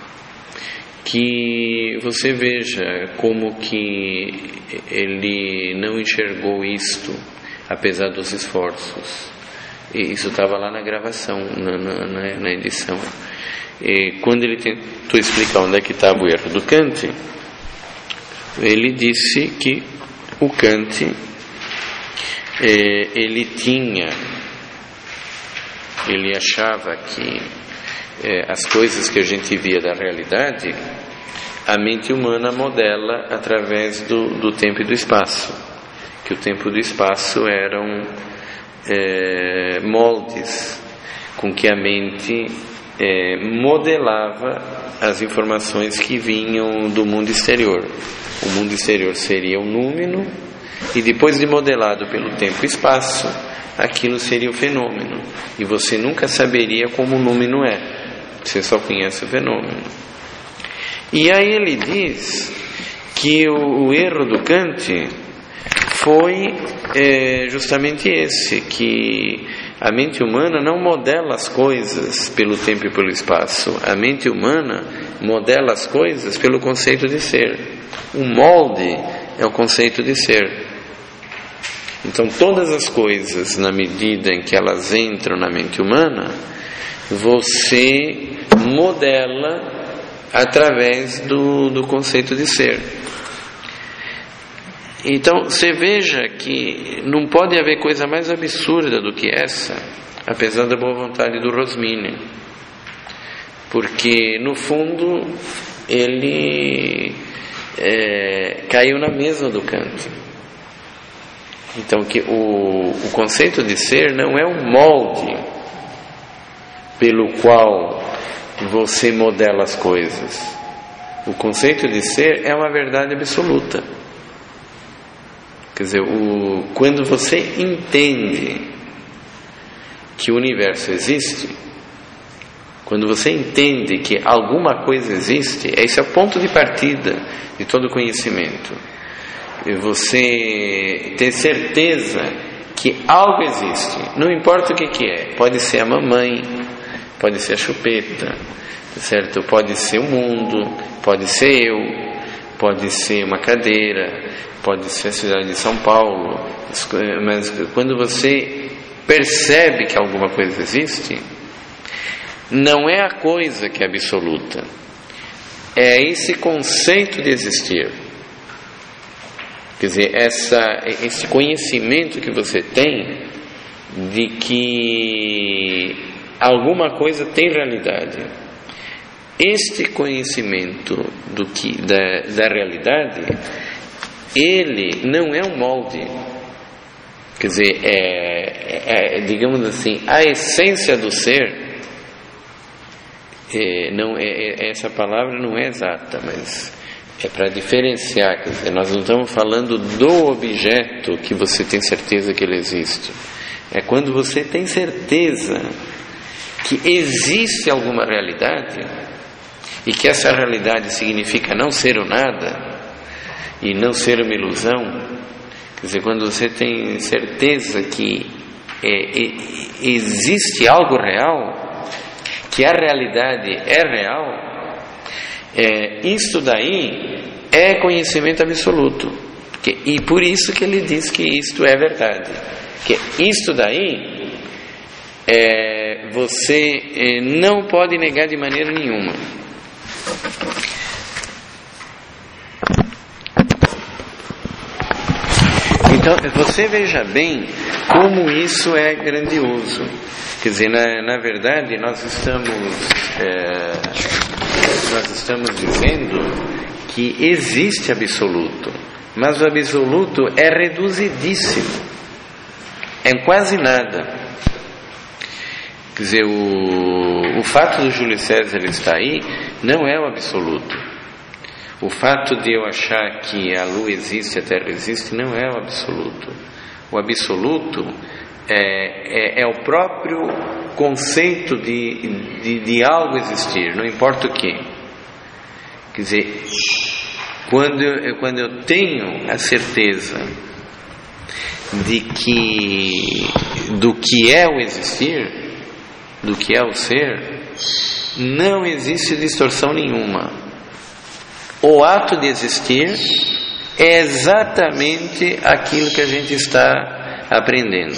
que você veja como que ele não enxergou isto, apesar dos esforços. E isso estava lá na gravação, na, na, na edição. E quando ele tentou explicar onde é que estava o erro do Kant, ele disse que o Kant eh, ele tinha, ele achava que eh, as coisas que a gente via da realidade, a mente humana modela através do, do tempo e do espaço, que o tempo e do espaço eram eh, moldes com que a mente eh, modelava as informações que vinham do mundo exterior. O mundo exterior seria o númeno, e depois de modelado pelo tempo e espaço, aquilo seria o fenômeno. E você nunca saberia como o númeno é, você só conhece o fenômeno. E aí ele diz que o, o erro do Kant foi é, justamente esse, que a mente humana não modela as coisas pelo tempo e pelo espaço. A mente humana modela as coisas pelo conceito de ser. O molde é o conceito de ser. Então todas as coisas, na medida em que elas entram na mente humana, você modela através do, do conceito de ser. Então você veja que não pode haver coisa mais absurda do que essa, apesar da boa vontade do Rosmini, porque no fundo ele é, caiu na mesma do Kant. Então que o, o conceito de ser não é um molde pelo qual você modela as coisas. O conceito de ser é uma verdade absoluta. Quer dizer, o, quando você entende que o universo existe, quando você entende que alguma coisa existe, esse é o ponto de partida de todo conhecimento. E você ter certeza que algo existe, não importa o que, que é, pode ser a mamãe, pode ser a chupeta, certo? Pode ser o mundo, pode ser eu, pode ser uma cadeira, pode ser a cidade de São Paulo, mas quando você percebe que alguma coisa existe, não é a coisa que é absoluta, é esse conceito de existir. Quer dizer, essa, esse conhecimento que você tem de que alguma coisa tem realidade. Este conhecimento do que, da, da realidade, ele não é um molde. Quer dizer, é, é, digamos assim, a essência do ser, é, não, é, essa palavra não é exata, mas é para diferenciar. Quer dizer, nós não estamos falando do objeto que você tem certeza que ele existe. É quando você tem certeza que existe alguma realidade e que essa realidade significa não ser o nada e não ser uma ilusão, quer dizer, quando você tem certeza que é, é, existe algo real, que a realidade é real, é, isto daí é conhecimento absoluto. Que, e por isso que ele diz que isto é verdade. Que isto daí é, você é, não pode negar de maneira nenhuma. Então, você veja bem como isso é grandioso. Quer dizer, na, na verdade, nós estamos, é, nós estamos dizendo que existe absoluto, mas o absoluto é reduzidíssimo, é quase nada. Quer dizer, o, o fato do Júlio César estar aí não é o absoluto. O fato de eu achar que a Lua existe, a Terra existe, não é o absoluto. O absoluto é, é, é o próprio conceito de, de, de algo existir, não importa o que. Quer dizer, quando eu, quando eu tenho a certeza de que do que é o existir, do que é o ser, não existe distorção nenhuma. O ato de existir é exatamente aquilo que a gente está aprendendo.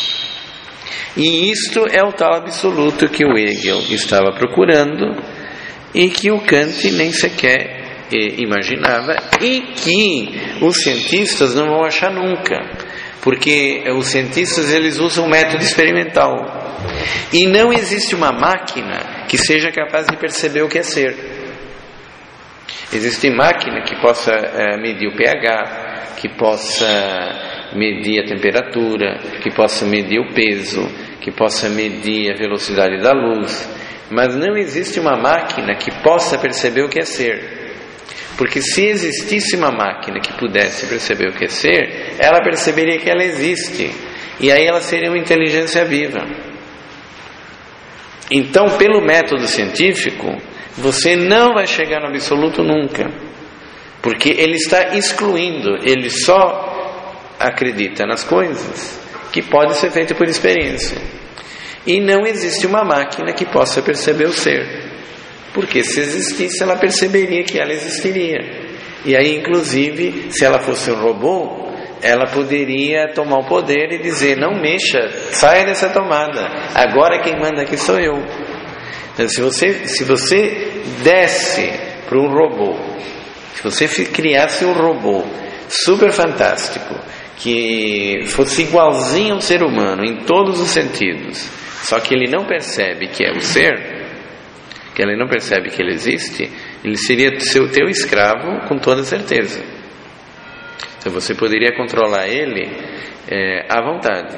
E isto é o tal absoluto que o Hegel estava procurando e que o Kant nem sequer eh, imaginava, e que os cientistas não vão achar nunca, porque os cientistas eles usam o método experimental e não existe uma máquina que seja capaz de perceber o que é ser. Existe máquina que possa é, medir o pH, que possa medir a temperatura, que possa medir o peso, que possa medir a velocidade da luz, mas não existe uma máquina que possa perceber o que é ser. Porque se existisse uma máquina que pudesse perceber o que é ser, ela perceberia que ela existe, e aí ela seria uma inteligência viva. Então, pelo método científico, você não vai chegar no absoluto nunca, porque ele está excluindo, ele só acredita nas coisas que podem ser feitas por experiência, e não existe uma máquina que possa perceber o ser, porque se existisse ela perceberia que ela existiria, e aí inclusive se ela fosse um robô, ela poderia tomar o poder e dizer: não mexa, saia dessa tomada, agora quem manda aqui sou eu. Então, se você, se você desse para um robô, se você criasse um robô super fantástico, que fosse igualzinho ao ser humano em todos os sentidos, só que ele não percebe que é o ser, que ele não percebe que ele existe, ele seria seu teu escravo com toda certeza. Então você poderia controlar ele é, à vontade,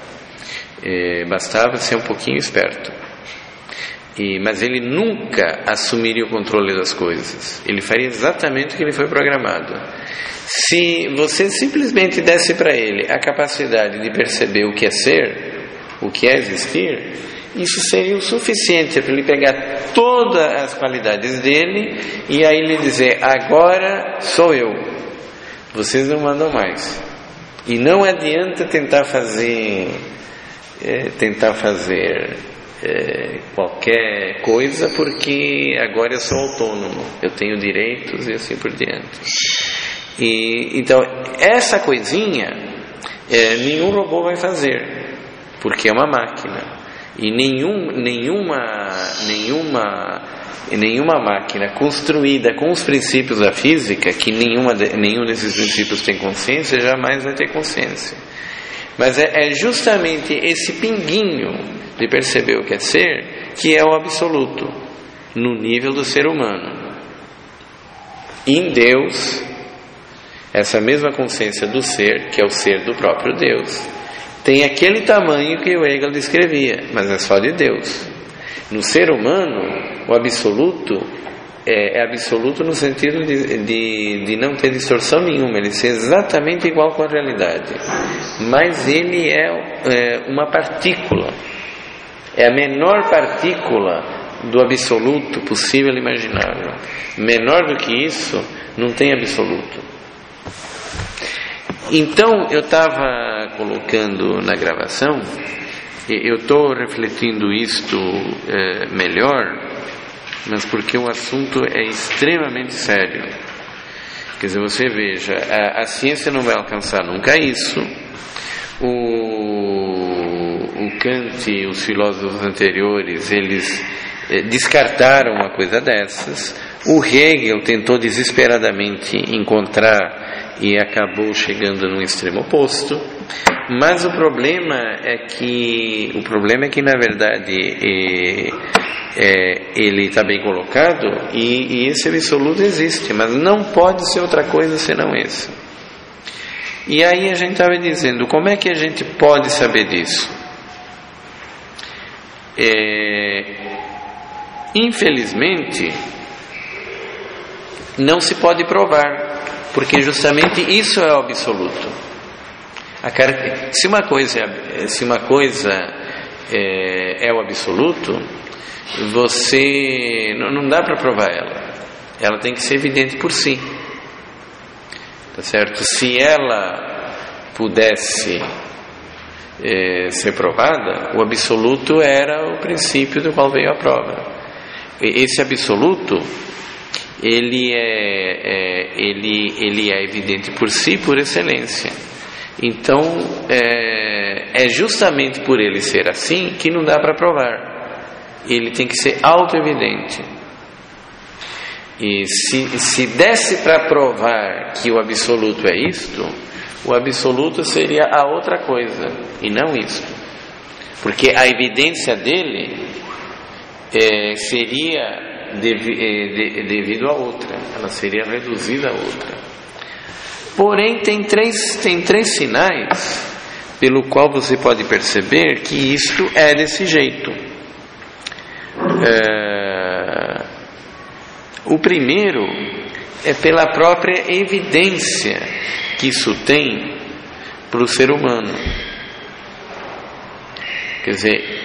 é, bastava ser um pouquinho esperto. E, mas ele nunca assumiria o controle das coisas, ele faria exatamente o que ele foi programado. Se você simplesmente desse para ele a capacidade de perceber o que é ser, o que é existir, isso seria o suficiente para ele pegar todas as qualidades dele e aí ele dizer: agora sou eu, vocês não mandam mais. E não adianta tentar fazer é, tentar fazer É, qualquer coisa, porque agora eu sou autônomo, eu tenho direitos e assim por diante. E, então essa coisinha é, nenhum robô vai fazer, porque é uma máquina, e nenhum, nenhuma, nenhuma, nenhuma máquina construída com os princípios da física, que nenhuma, nenhum desses princípios tem consciência, jamais vai ter consciência. Mas é, é justamente esse pinguinho de perceber o que é ser, que é o absoluto, no nível do ser humano. Em Deus, essa mesma consciência do ser, que é o ser do próprio Deus, tem aquele tamanho que o Hegel descrevia, mas é só de Deus. No ser humano, o absoluto é, é absoluto no sentido de, de, de não ter distorção nenhuma, ele ser exatamente igual com a realidade, mas ele é, é uma partícula. É a menor partícula do absoluto possível e imaginável. Menor do que isso, não tem absoluto. Então, eu estava colocando na gravação, eu estou refletindo isto é, melhor, mas porque o assunto é extremamente sério. Quer dizer, você veja, a, a ciência não vai alcançar nunca isso. O, o Kant e os filósofos anteriores, eles eh, descartaram uma coisa dessas. O Hegel tentou desesperadamente encontrar e acabou chegando no extremo oposto. Mas o problema é que o problema é que na verdade é, é, ele está bem colocado e, e esse absoluto existe, mas não pode ser outra coisa senão esse. E aí a gente estava dizendo, como é que a gente pode saber disso? É, infelizmente, não se pode provar, porque justamente isso é o absoluto. A cara, se uma coisa, se uma coisa é, é o absoluto, você não, não dá para provar ela. Ela tem que ser evidente por si. Tá certo? Se ela pudesse é, ser provada, o absoluto era o princípio do qual veio a prova. Esse absoluto, ele é, é, ele, ele é evidente por si, por excelência. Então, é, é justamente por ele ser assim que não dá para provar. Ele tem que ser auto-evidente. E se, se desse para provar que o absoluto é isto, o absoluto seria a outra coisa, e não isto. Porque a evidência dele é, seria devi, é, de, devido a outra, ela seria reduzida a outra. Porém, tem três, tem três sinais pelo qual você pode perceber que isto é desse jeito. É, o primeiro é pela própria evidência que isso tem para o ser humano. Quer dizer,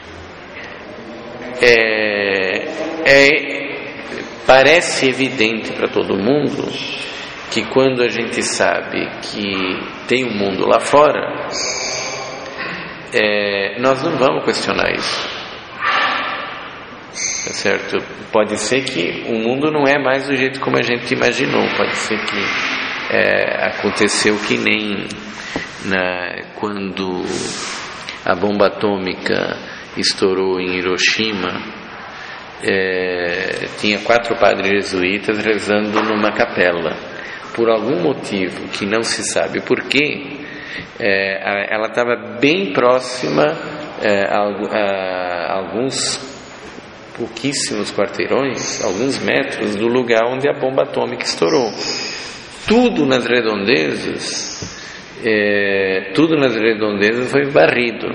é, é, parece evidente para todo mundo que quando a gente sabe que tem um mundo lá fora, é, nós não vamos questionar isso. Tá certo? Pode ser que o mundo não é mais do jeito como a gente imaginou. Pode ser que é, aconteceu que nem na, quando a bomba atômica estourou em Hiroshima, é, tinha quatro padres jesuítas rezando numa capela. Por algum motivo que não se sabe porquê, é, ela estava bem próxima é, a, a, a alguns pouquíssimos quarteirões, alguns metros do lugar onde a bomba atômica estourou. Tudo nas redondezas, é, tudo nas redondezas foi varrido.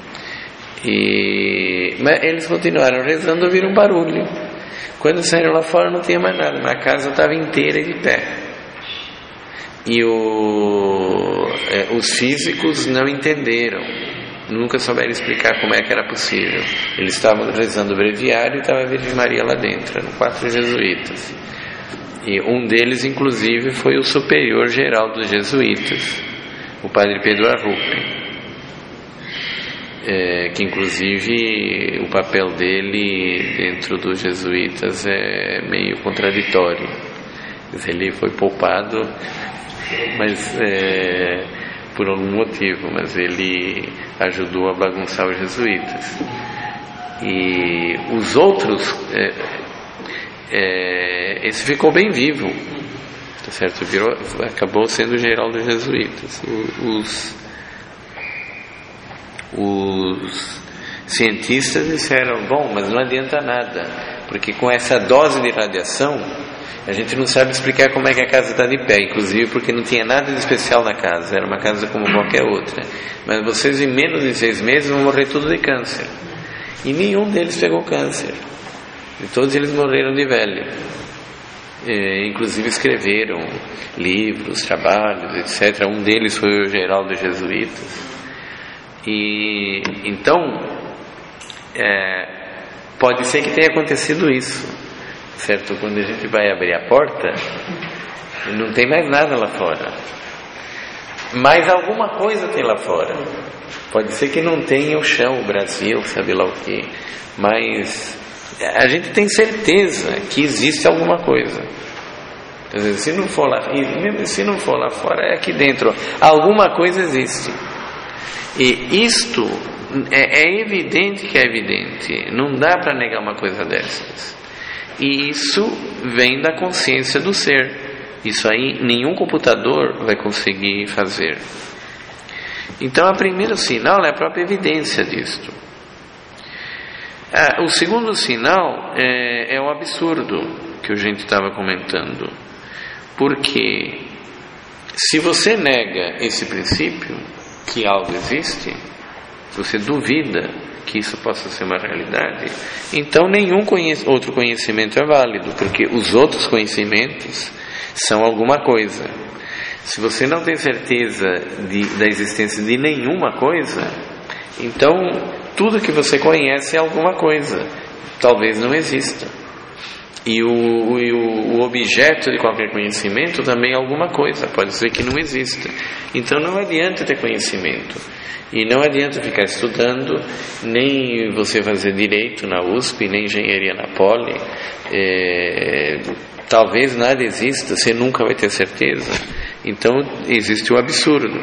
E, mas eles continuaram rezando, ouviram um barulho. Quando saíram lá fora não tinha mais nada, mas a casa estava inteira de pé. E o, é, os físicos não entenderam, nunca souberam explicar como é que era possível. Eles estavam rezando o breviário e estava a Virgem Maria lá dentro, eram quatro jesuítas. E um deles, inclusive, foi o superior geral dos jesuítas, o padre Pedro Arrupe, é, que inclusive o papel dele dentro dos jesuítas é meio contraditório. Ele foi poupado, mas é, por algum motivo, mas ele ajudou a bagunçar os jesuítas. E os outros, é, é, esse ficou bem vivo, tá certo? Virou, acabou sendo geral dos jesuítas. Os, os cientistas disseram, bom, mas não adianta nada, porque com essa dose de radiação a gente não sabe explicar como é que a casa está de pé, inclusive porque não tinha nada de especial na casa, era uma casa como qualquer outra. Mas vocês em menos de seis meses vão morrer tudo de câncer. E nenhum deles pegou câncer. E todos eles morreram de velho. É, inclusive escreveram livros, trabalhos, etcétera. Um deles foi o geral dos jesuítas. E então, é, Pode ser que tenha acontecido isso, certo? Quando a gente vai abrir a porta, não tem mais nada lá fora, mas alguma coisa tem lá fora. Pode ser que não tenha o chão, o Brasil, sabe lá o que, mas a gente tem certeza que existe alguma coisa. Quer dizer, se não for lá, mesmo se não for lá fora, é aqui dentro, alguma coisa existe. E isto é, é evidente que é evidente, não dá para negar uma coisa dessas. E isso vem da consciência do ser. Isso aí nenhum computador vai conseguir fazer. Então, o primeiro sinal é a própria evidência disto. Ah, o segundo sinal é, é o absurdo que a gente estava comentando. Porque se você nega esse princípio, que algo existe, se você duvida que isso possa ser uma realidade, então nenhum conhec- outro conhecimento é válido, porque os outros conhecimentos são alguma coisa. Se você não tem certeza de, da existência de nenhuma coisa, então tudo que você conhece é alguma coisa, talvez não exista. E o, o, o objeto de qualquer conhecimento também é alguma coisa, pode ser que não exista. Então não adianta ter conhecimento, e não adianta ficar estudando, nem você fazer direito na U S P, nem engenharia na Poli. É, talvez nada exista, você nunca vai ter certeza. Então existe o absurdo.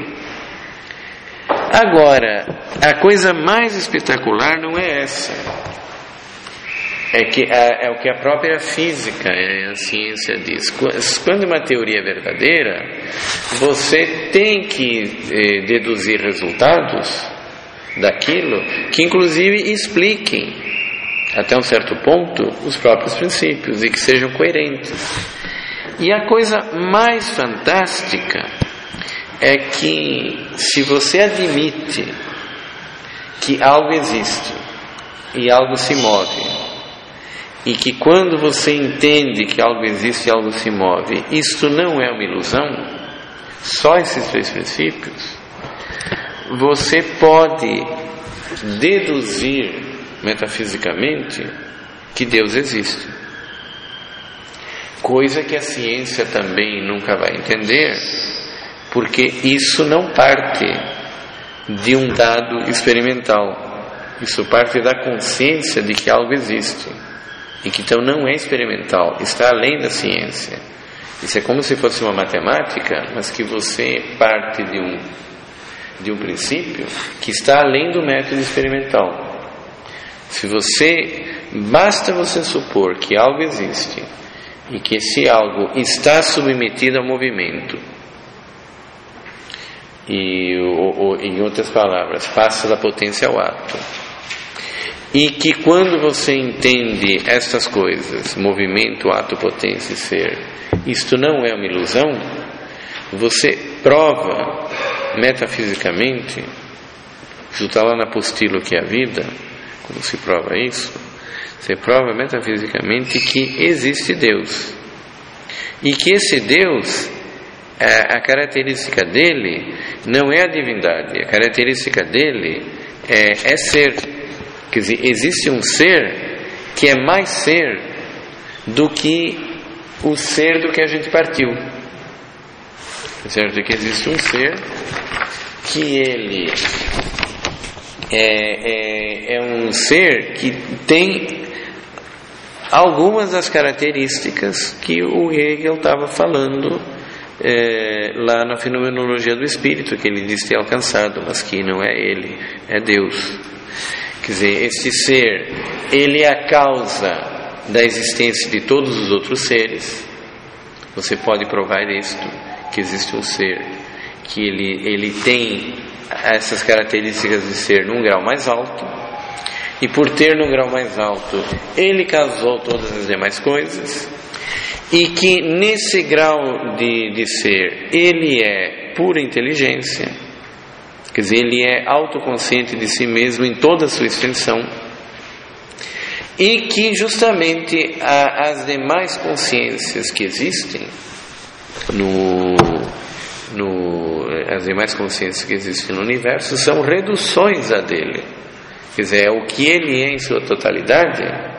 Agora, a coisa mais espetacular não é essa. É, que, é, é o que a própria física, a ciência diz. Quando uma teoria é verdadeira, você tem que eh, deduzir resultados daquilo que inclusive expliquem, até um certo ponto, os próprios princípios e que sejam coerentes. E a coisa mais fantástica é que, se você admite que algo existe e algo se move, e que quando você entende que algo existe e algo se move, isto não é uma ilusão, só esses três princípios, você pode deduzir metafisicamente que Deus existe. Coisa que a ciência também nunca vai entender, porque isso não parte de um dado experimental, isso parte da consciência de que algo existe. E que então não é experimental, está além da ciência. Isso é como se fosse uma matemática, mas que você parte de um, de um princípio que está além do método experimental. Se você, basta você supor que algo existe e que esse algo está submetido a movimento, e, ou, ou, em outras palavras, passa da potência ao ato, e que quando você entende estas coisas, movimento, ato, potência e ser, isto não é uma ilusão, você prova metafisicamente, isso está lá na apostila que é a vida, como se prova isso, você prova metafisicamente que existe Deus, e que esse Deus, a, a característica dele não é a divindade, a característica dele é, é ser. Quer dizer, existe um ser que é mais ser do que o ser do que a gente partiu. Certo? Que existe um ser que ele é, é, é um ser que tem algumas das características que o Hegel estava falando é, lá na fenomenologia do espírito, que ele disse ter alcançado, mas que não é ele, é Deus. Quer dizer, este ser, ele é a causa da existência de todos os outros seres. Você pode provar isto, que existe um ser que ele, ele tem essas características de ser num grau mais alto, e por ter num grau mais alto, ele causou todas as demais coisas, e que nesse grau de, de ser, ele é pura inteligência. Quer dizer, ele é autoconsciente de si mesmo em toda a sua extensão, e que justamente a, as demais consciências que existem no, no, as demais consciências que existem no universo são reduções a dele. Quer dizer, é o que ele é em sua totalidade,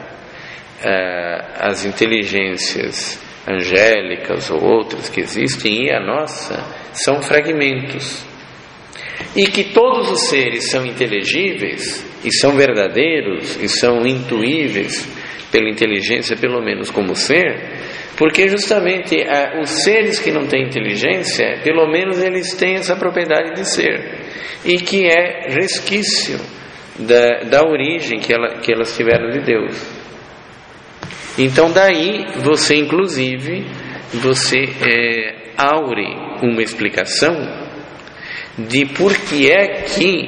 ah, as inteligências angélicas ou outras que existem e a nossa são fragmentos, e que todos os seres são inteligíveis e são verdadeiros e são intuíveis pela inteligência, pelo menos como ser, porque justamente ah, os seres que não têm inteligência, pelo menos eles têm essa propriedade de ser, e que é resquício da, da origem que, ela, que elas tiveram de Deus. Então daí você inclusive você é, aure uma explicação de por que é que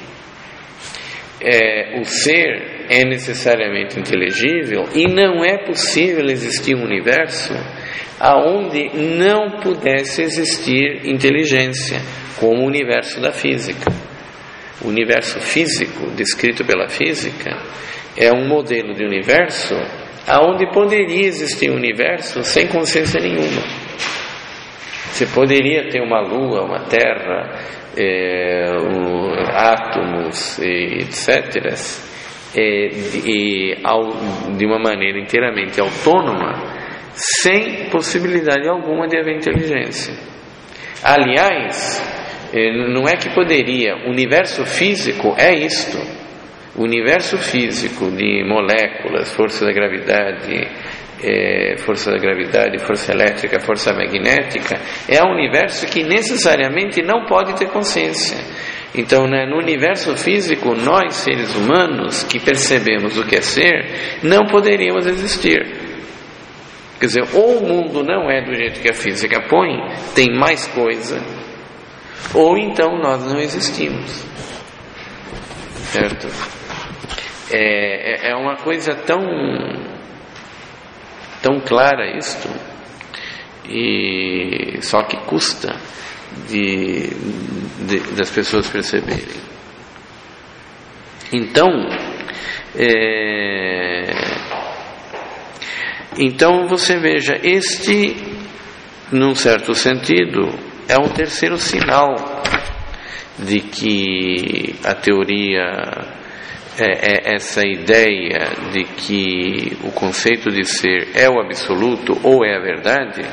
é, o ser é necessariamente inteligível e não é possível existir um universo aonde não pudesse existir inteligência, como o universo da física. O universo físico descrito pela física é um modelo de universo aonde poderia existir um universo sem consciência nenhuma. Você poderia ter uma lua, uma terra, é, um, átomos, etcétera, é, e, ao, de uma maneira inteiramente autônoma, sem possibilidade alguma de haver inteligência. Aliás, é, não é que poderia, o universo físico é isto. O universo físico de moléculas, força da gravidade, é, força da gravidade, força elétrica, força magnética, é um universo que necessariamente não pode ter consciência. Então, né, no universo físico, nós, seres humanos, que percebemos o que é ser, não poderíamos existir. Quer dizer, ou o mundo não é do jeito que a física põe, tem mais coisa, ou então nós não existimos. Certo? É, é uma coisa tão, tão clara isto, e só que custa de, de, das pessoas perceberem. Então, é, então você veja, este, num certo sentido, é um terceiro sinal de que a teoria, é, é essa ideia de que o conceito de ser é o absoluto ou é a verdade,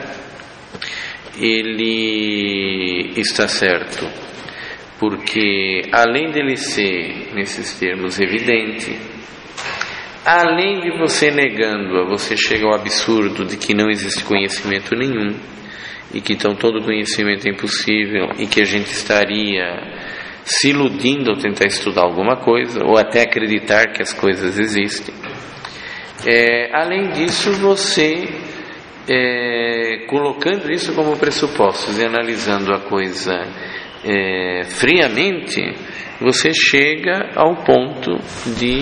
ele está certo, porque além dele ser, nesses termos, evidente, além de você negando-a, você chega ao absurdo de que não existe conhecimento nenhum, e que então todo conhecimento é impossível, e que a gente estaria se iludindo ao tentar estudar alguma coisa, ou até acreditar que as coisas existem. É, além disso, você, é, colocando isso como pressupostos e analisando a coisa é, friamente, você chega ao ponto de,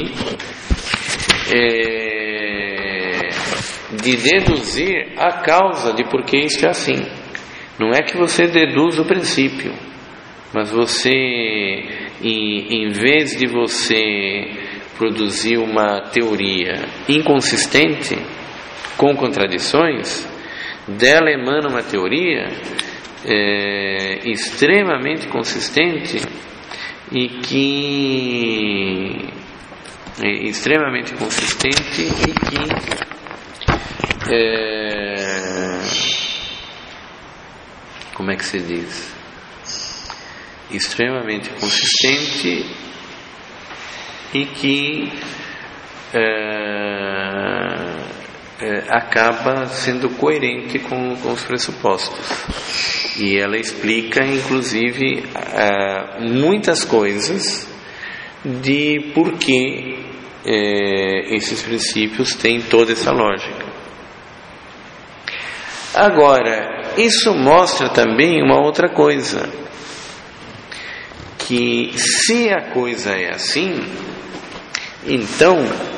é, de deduzir a causa de por que isso é assim. Não é que você deduz o princípio, mas você, em, em vez de você produzir uma teoria inconsistente, com contradições, dela emana uma teoria é, extremamente consistente e que é, extremamente consistente e que é, como é que se diz? Extremamente consistente e que é, é, acaba sendo coerente com, com os pressupostos, e ela explica inclusive é, muitas coisas de por que é, esses princípios têm toda essa lógica. Agora, isso mostra também uma outra coisa, que se a coisa é assim, então,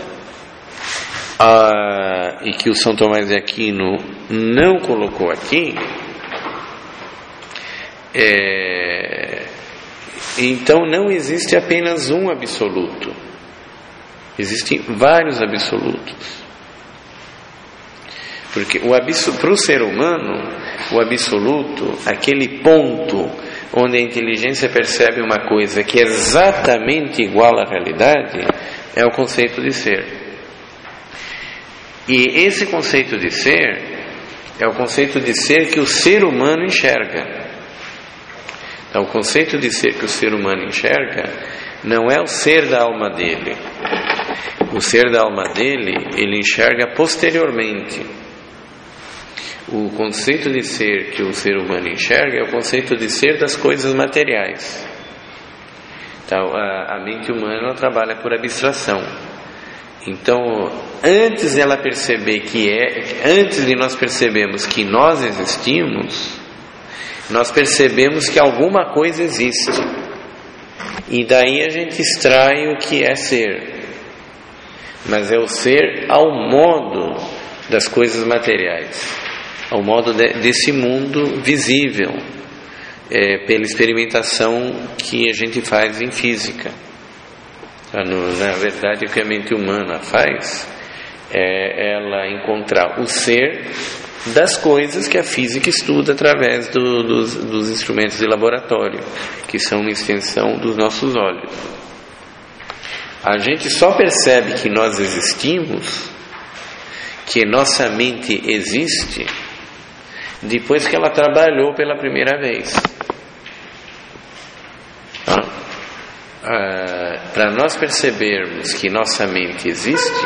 ah, e que o São Tomás de Aquino não colocou aqui, é, então não existe apenas um absoluto, existem vários absolutos. Porque o para o ser humano, o absoluto, aquele ponto onde a inteligência percebe uma coisa que é exatamente igual à realidade, é o conceito de ser. E esse conceito de ser é o conceito de ser que o ser humano enxerga. Então, o conceito de ser que o ser humano enxerga não é o ser da alma dele. O ser da alma dele, ele enxerga posteriormente. O conceito de ser que o ser humano enxerga é o conceito de ser das coisas materiais. Então, a, a mente humana ela trabalha por abstração. Então, antes de ela perceber que é, antes de nós percebermos que nós existimos, nós percebemos que alguma coisa existe. E daí a gente extrai o que é ser. Mas é o ser ao modo das coisas materiais, ao modo de, desse mundo visível, é, pela experimentação que a gente faz em física. Na verdade, o que a mente humana faz é ela encontrar o ser das coisas que a física estuda através do, dos, dos instrumentos de laboratório, que são uma extensão dos nossos olhos. A gente só percebe que nós existimos, que nossa mente existe, depois que ela trabalhou pela primeira vez. Ah, ah, para nós percebermos que nossa mente existe,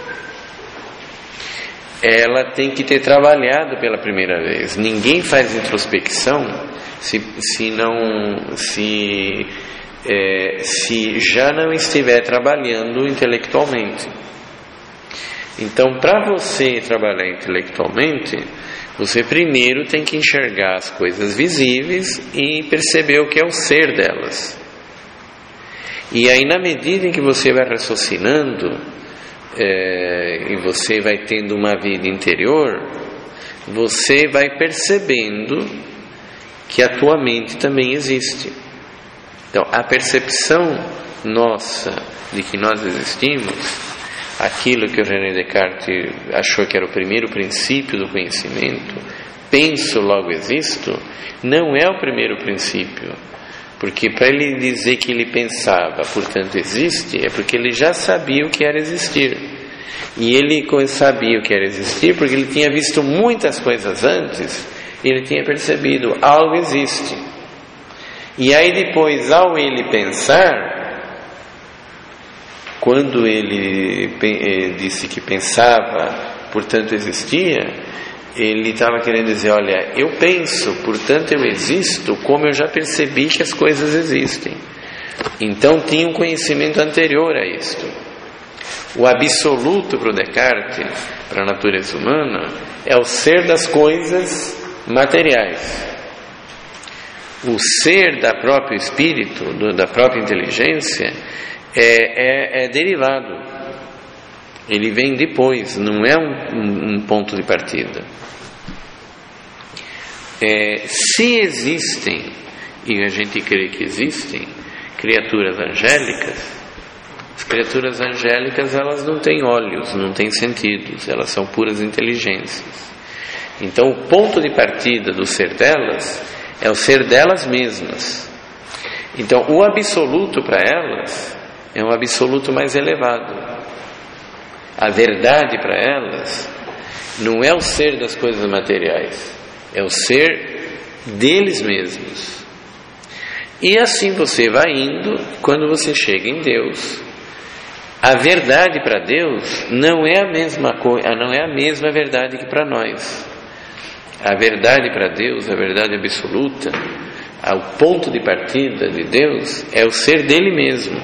ela tem que ter trabalhado pela primeira vez. Ninguém faz introspecção se, se não se, é, se já não estiver trabalhando intelectualmente. Então, para você trabalhar intelectualmente, você primeiro tem que enxergar as coisas visíveis e perceber o que é o ser delas. E aí, na medida em que você vai raciocinando, É, e você vai tendo uma vida interior, você vai percebendo que a tua mente também existe. Então, a percepção nossa de que nós existimos, aquilo que o René Descartes achou que era o primeiro princípio do conhecimento, penso, logo existo, não é o primeiro princípio. Porque para ele dizer que ele pensava, portanto existe, é porque ele já sabia o que era existir. E ele sabia o que era existir porque ele tinha visto muitas coisas antes e ele tinha percebido, algo existe. E aí depois, ao ele pensar, quando ele disse que pensava, portanto existia, ele estava querendo dizer, olha, eu penso, portanto eu existo, como eu já percebi que as coisas existem. Então tinha um conhecimento anterior a isto. O absoluto para o Descartes, para a natureza humana, é o ser das coisas materiais. O ser da própria espírito, do, da própria inteligência, é, é, é derivado. Ele vem depois, não é um, um, um ponto de partida. É, se existem, e a gente crê que existem, criaturas angélicas, as criaturas angélicas elas não têm olhos, não têm sentidos, elas são puras inteligências. Então o ponto de partida do ser delas é o ser delas mesmas. Então o absoluto para elas é um absoluto mais elevado. A verdade para elas não é o ser das coisas materiais, é o ser deles mesmos. E assim você vai indo, quando você chega em Deus, a verdade para Deus não é a mesma coisa, não é a mesma verdade que para nós. A verdade para Deus, a verdade absoluta, o ponto de partida de Deus é o ser dele mesmo.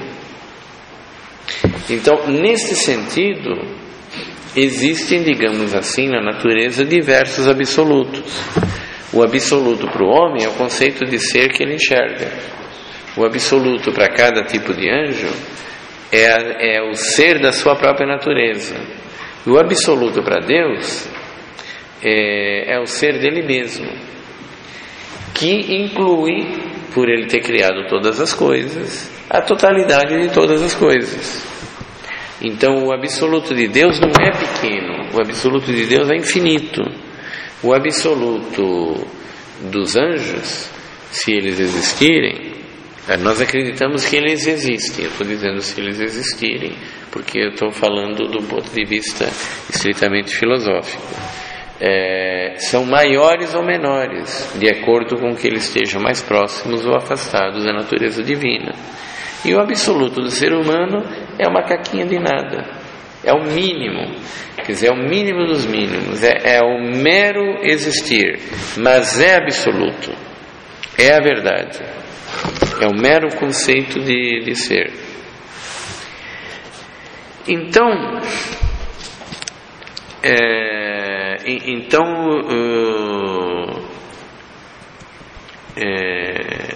Então, nesse sentido, existem, digamos assim, na natureza diversos absolutos. O absoluto para o homem é o conceito de ser que ele enxerga. O absoluto para cada tipo de anjo é, é o ser da sua própria natureza. E o absoluto para Deus é, é o ser dele mesmo, que inclui, por ele ter criado todas as coisas, a totalidade de todas as coisas. Então o absoluto de Deus não é pequeno, o absoluto de Deus é infinito. O absoluto dos anjos, se eles existirem, Nós acreditamos que eles existem. Eu estou dizendo se eles existirem, porque eu estou falando do ponto de vista estritamente filosófico. É, são maiores ou menores, de acordo com que eles estejam mais próximos ou afastados da natureza divina. E o absoluto do ser humano é uma caquinha de nada, é o mínimo, quer dizer, é o mínimo dos mínimos, é, é o mero existir, mas é absoluto, é a verdade, é o mero conceito de, de ser. Então, é, então, uh, é,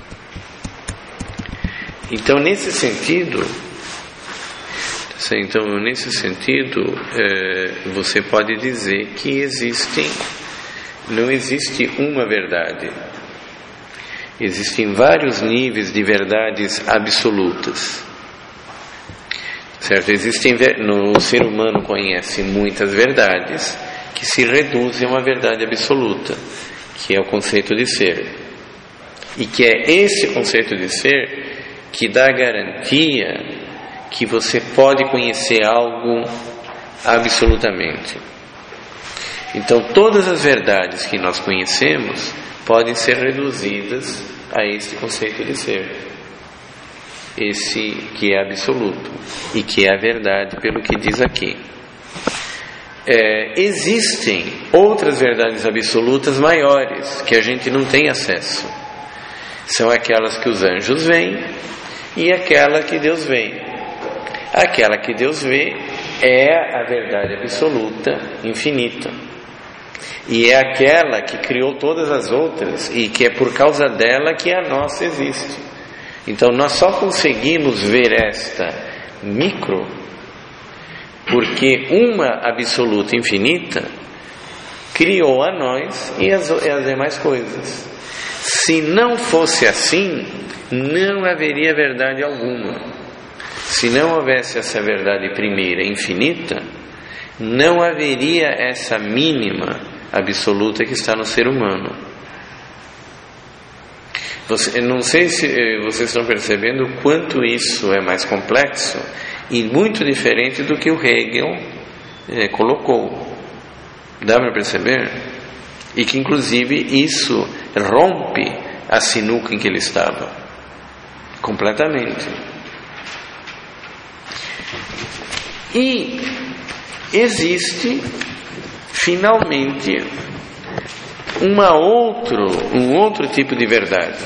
então nesse sentido, então nesse sentido, é, você pode dizer que existem, não existe uma verdade, existem vários níveis de verdades absolutas. Certo? Existem, no ser humano conhece muitas verdades que se reduzem a uma verdade absoluta, que é o conceito de ser. E que é esse conceito de ser que dá a garantia que você pode conhecer algo absolutamente. Então, todas as verdades que nós conhecemos podem ser reduzidas a este conceito de ser. Esse que é absoluto e que é a verdade, pelo que diz aqui. É, existem outras verdades absolutas maiores que a gente não tem acesso. São aquelas que os anjos veem e aquela que Deus vê. Aquela que Deus vê é a verdade absoluta, infinita. E é aquela que criou todas as outras e que é por causa dela que a nossa existe. Então nós só conseguimos ver esta micro porque uma absoluta infinita criou a nós e as, e as demais coisas. Se não fosse assim, não haveria verdade alguma. Se não houvesse essa verdade primeira infinita, não haveria essa mínima absoluta que está no ser humano. Você, não sei se vocês estão percebendo o quanto isso é mais complexo e muito diferente do que o Hegel é, colocou. Dá para perceber? E que inclusive isso rompe a sinuca em que ele estava completamente. E existe finalmente uma outro, um outro tipo de verdade,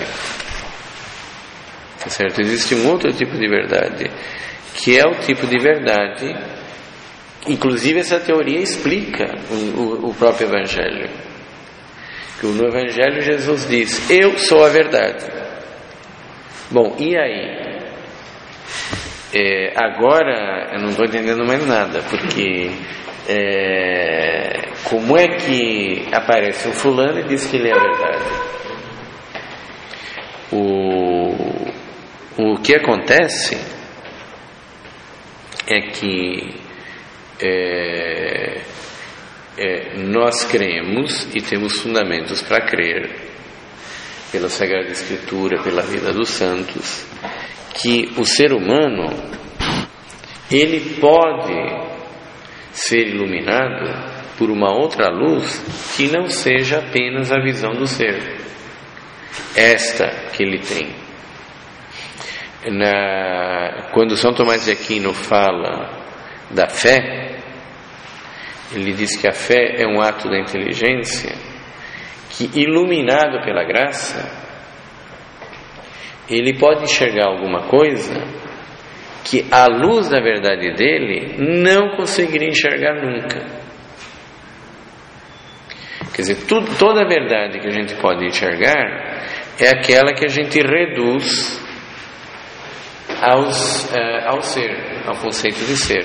tá certo? Existe um outro tipo de verdade, que é o tipo de verdade, inclusive essa teoria explica o, o, o próprio Evangelho. Que no Evangelho Jesus diz: eu sou a verdade. Bom, e aí? É, agora eu não estou entendendo mais nada, porque É, como é que aparece um fulano e diz que ele é a verdade? O, o que acontece é que é, é, nós cremos e temos fundamentos para crer, pela Sagrada Escritura, pela vida dos santos, que o ser humano ele pode ser iluminado por uma outra luz que não seja apenas a visão do ser, esta que ele tem. Na, quando São Tomás de Aquino fala da fé, ele diz que a fé é um ato da inteligência que, iluminado pela graça, ele pode enxergar alguma coisa que a luz da verdade dele não conseguiria enxergar nunca. Quer dizer, tudo, toda a verdade que a gente pode enxergar é aquela que a gente reduz aos, uh, ao ser, ao conceito de ser.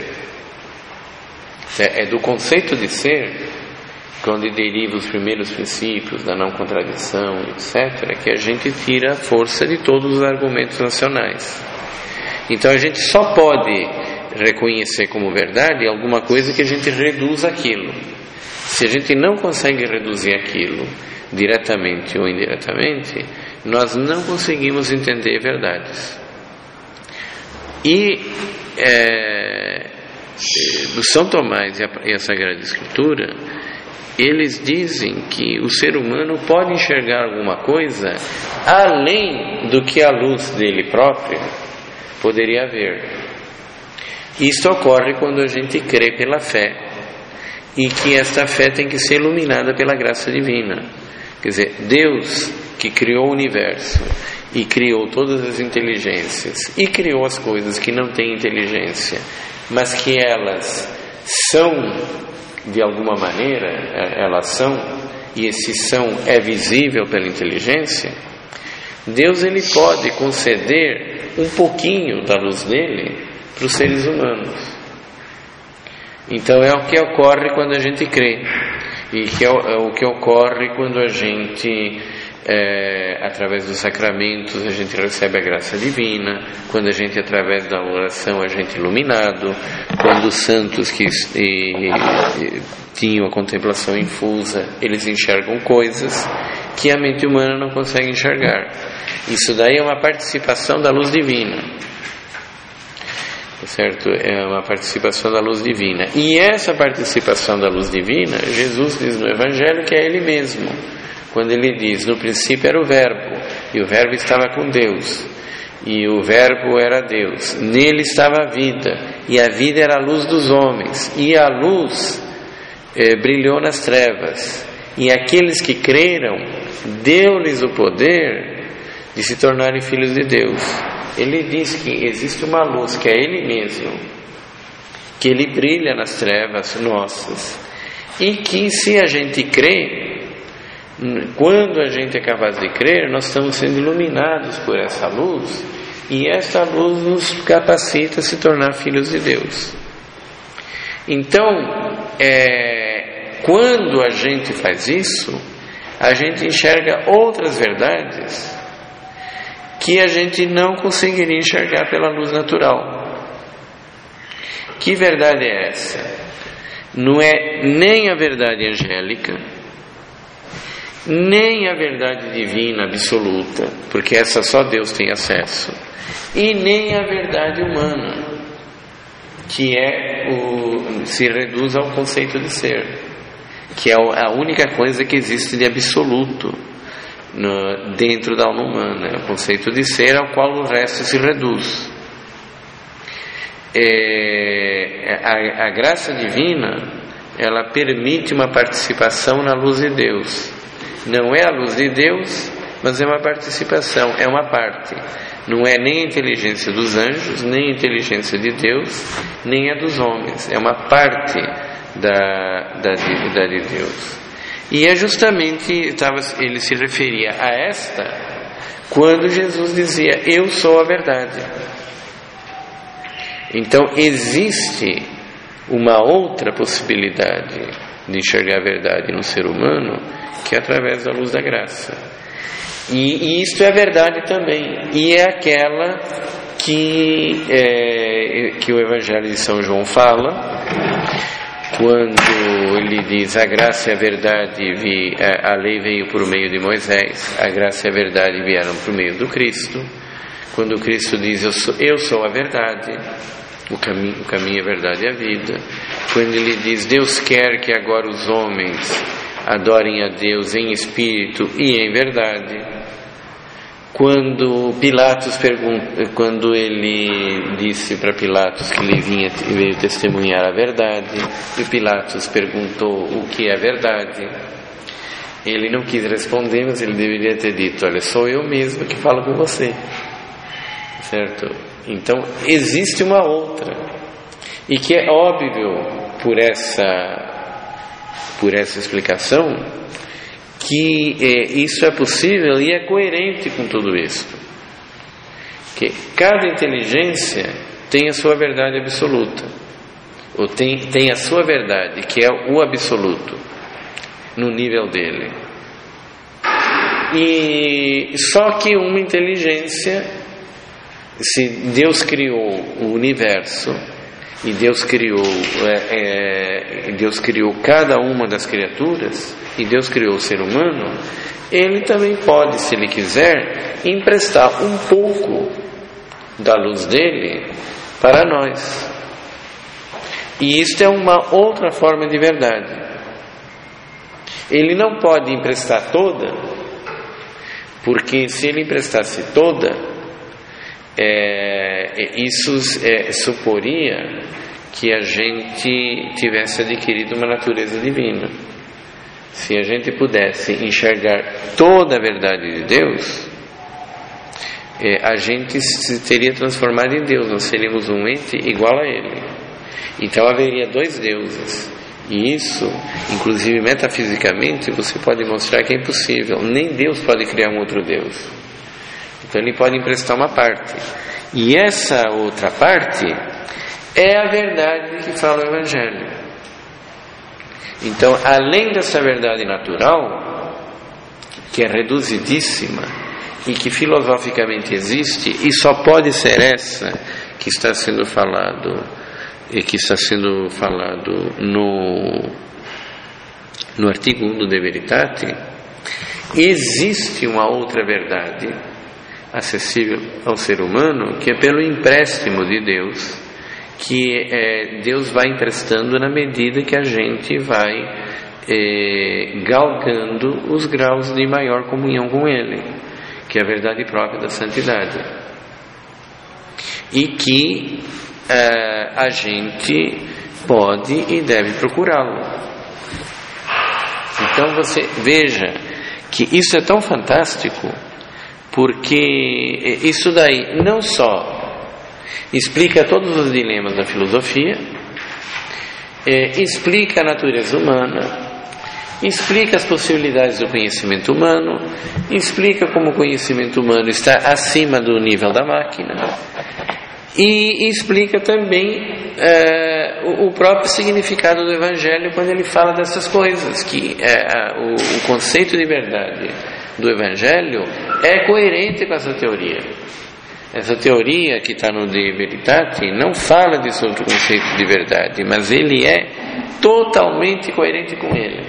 É, é do conceito de ser, onde deriva os primeiros princípios da não contradição, etcétera, que a gente tira a força de todos os argumentos racionais. Então a gente só pode reconhecer como verdade alguma coisa que a gente reduz aquilo. Se a gente não consegue reduzir aquilo diretamente ou indiretamente, nós não conseguimos entender verdades. E é, o São Tomás e a, e a Sagrada Escritura, eles dizem que o ser humano pode enxergar alguma coisa além do que a luz dele própria poderia ver. Isto ocorre quando a gente crê pela fé, e que esta fé tem que ser iluminada pela graça divina. Quer dizer, Deus que criou o universo e criou todas as inteligências e criou as coisas que não têm inteligência, mas que elas são, de alguma maneira, elas são, e esse são é visível pela inteligência. Deus, ele pode conceder um pouquinho da luz dele para os seres humanos. Então é o que ocorre quando a gente crê, e que é o que ocorre quando a gente, é, através dos sacramentos, a gente recebe a graça divina, quando a gente, através da oração, a gente é iluminado, quando os santos que e, e, tinham a contemplação infusa, eles enxergam coisas que a mente humana não consegue enxergar. Isso daí é uma participação da luz divina, certo? É uma participação da luz divina. E essa participação da luz divina, Jesus diz no Evangelho que é Ele mesmo, quando Ele diz: no princípio era o Verbo, e o Verbo estava com Deus, e o Verbo era Deus, nele estava a vida, e a vida era a luz dos homens, e a luz eh, brilhou nas trevas, e aqueles que creram, deu-lhes o poder de se tornarem filhos de Deus. Ele diz que existe uma luz que é Ele mesmo, que Ele brilha nas trevas nossas, e que, se a gente crê, quando a gente é capaz de crer, nós estamos sendo iluminados por essa luz, e essa luz nos capacita a se tornar filhos de Deus. Então, é, quando a gente faz isso, a gente enxerga outras verdades que a gente não conseguiria enxergar pela luz natural. Que verdade é essa? Não é nem a verdade angélica, nem a verdade divina absoluta, porque essa só Deus tem acesso, e nem a verdade humana, que é o, se reduz ao conceito de ser, que é a única coisa que existe de absoluto No, dentro da alma humana, é o conceito de ser ao qual o resto se reduz. É, a, a graça divina, ela permite uma participação na luz de Deus. Não é a luz de Deus, mas é uma participação, é uma parte. Não é nem a inteligência dos anjos, nem a inteligência de Deus, nem a dos homens. É uma parte da, da, da de Deus. E é justamente, ele se referia a esta quando Jesus dizia: eu sou a verdade. Então existe uma outra possibilidade de enxergar a verdade no ser humano, que é através da luz da graça. E, e isto é verdade também, e é aquela que, é, que o Evangelho de São João fala, quando ele diz: a graça e a verdade, vi, a lei veio por meio de Moisés, a graça e a verdade vieram por meio do Cristo. Quando o Cristo diz: eu sou, eu sou a verdade, o caminho, o caminho, a verdade e a vida. Quando ele diz: Deus quer que agora os homens adorem a Deus em espírito e em verdade. Quando Pilatos pergunta, quando ele disse para Pilatos que ele vinha, veio testemunhar a verdade, e Pilatos perguntou o que é verdade, ele não quis responder, mas ele deveria ter dito: olha, sou eu mesmo que falo com você, certo? Então existe uma outra, e que é óbvio por essa por essa explicação que é, isso é possível e é coerente com tudo isso, que cada inteligência tem a sua verdade absoluta, ou tem, tem a sua verdade, que é o absoluto no nível dele, e só que uma inteligência, se Deus criou o universo, e Deus criou, é, é, Deus criou cada uma das criaturas, e Deus criou o ser humano, Ele também pode, se Ele quiser, emprestar um pouco da luz dele para nós. E isto é uma outra forma de verdade. Ele não pode emprestar toda, porque se Ele emprestasse toda, é, isso é, suporia que a gente tivesse adquirido uma natureza divina. Se a gente pudesse enxergar toda a verdade de Deus, é, a gente se teria transformado em Deus, nós seríamos um ente igual a Ele. Então haveria dois deuses, e isso, inclusive metafisicamente, você pode mostrar que é impossível. Nem Deus pode criar um outro Deus. Então Ele pode emprestar uma parte, e essa outra parte é a verdade que fala o Evangelho. Então, além dessa verdade natural, que é reduzidíssima e que filosoficamente existe, e só pode ser essa que está sendo falado, e que está sendo falado no, no artigo um do De Veritate, existe uma outra verdade acessível ao ser humano, que é pelo empréstimo de Deus, que é, Deus vai emprestando na medida que a gente vai é, galgando os graus de maior comunhão com Ele, que é a verdade própria da santidade, e que é, a gente pode e deve procurá-lo. Então você veja que isso é tão fantástico, porque isso daí não só explica todos os dilemas da filosofia, é, explica a natureza humana, explica as possibilidades do conhecimento humano, explica como o conhecimento humano está acima do nível da máquina, e explica também é, o, o próprio significado do Evangelho quando ele fala dessas coisas, que é, o, o conceito de verdade do Evangelho é coerente com essa teoria. Essa teoria que está no De Veritate não fala de sobre o conceito de verdade, mas ele é totalmente coerente com ele.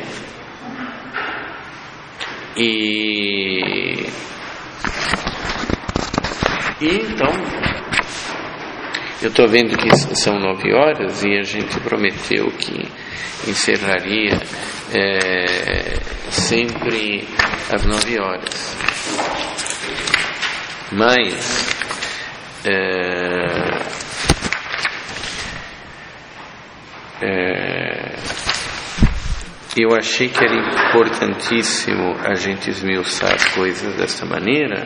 E, e então, eu estou vendo que são nove horas e a gente prometeu que encerraria é, sempre às nove horas. Mas É, é, eu achei que era importantíssimo a gente esmiuçar as coisas dessa maneira,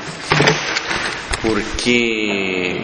porque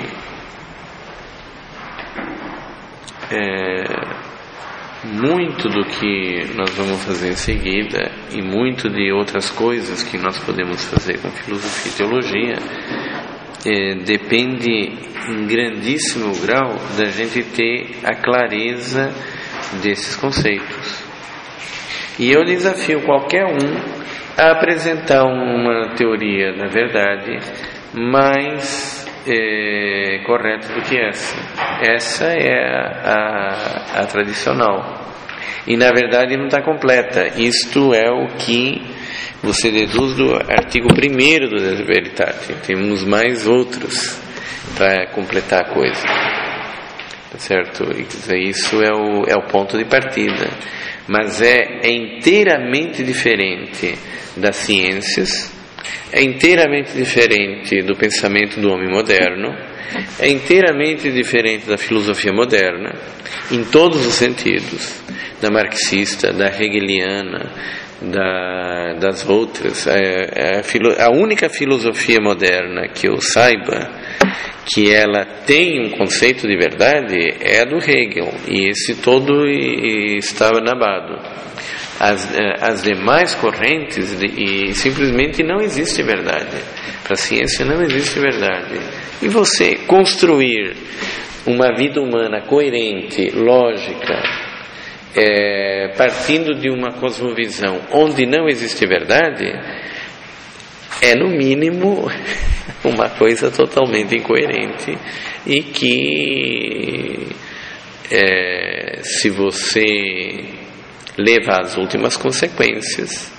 é, muito do que nós vamos fazer em seguida e muito de outras coisas que nós podemos fazer com filosofia e teologia É, depende em grandíssimo grau da gente ter a clareza desses conceitos. E eu desafio qualquer um a apresentar uma teoria da verdade mais é, correta do que essa. Essa é a, a, a tradicional. E na verdade não está completa. Isto é o que você deduz do artigo primeiro do De Veritate. Temos mais outros para completar a coisa, tá certo? Isso é o, é o ponto de partida, mas é, é inteiramente diferente das ciências, é inteiramente diferente do pensamento do homem moderno, é inteiramente diferente da filosofia moderna, em todos os sentidos, da marxista, da hegeliana, Da, das outras. É, é a, filo, a única filosofia moderna que eu saiba que ela tem um conceito de verdade é a do Hegel, e esse todo estava nabado. As, as demais correntes de, e simplesmente não existe verdade. Para a ciência não existe verdade. E você construir uma vida humana coerente, lógica, É, partindo de uma cosmovisão onde não existe verdade, é no mínimo uma coisa totalmente incoerente e que é, se você levar as últimas consequências,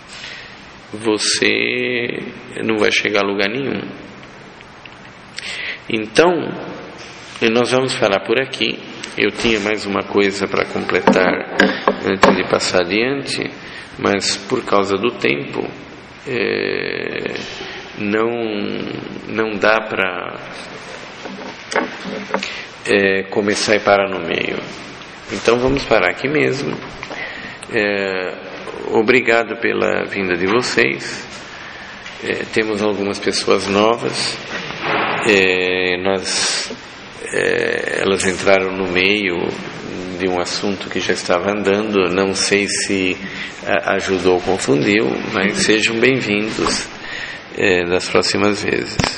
você não vai chegar a lugar nenhum. Então, nós vamos parar por aqui. Eu tinha mais uma coisa para completar antes de passar adiante, mas por causa do tempo, é, não, não dá para é, começar e parar no meio. Então vamos parar aqui mesmo. É, obrigado pela vinda de vocês. É, temos algumas pessoas novas. É, nós, é, elas entraram no meio de um assunto que já estava andando. Não sei se a, ajudou ou confundiu, mas sejam bem-vindos é, das próximas vezes.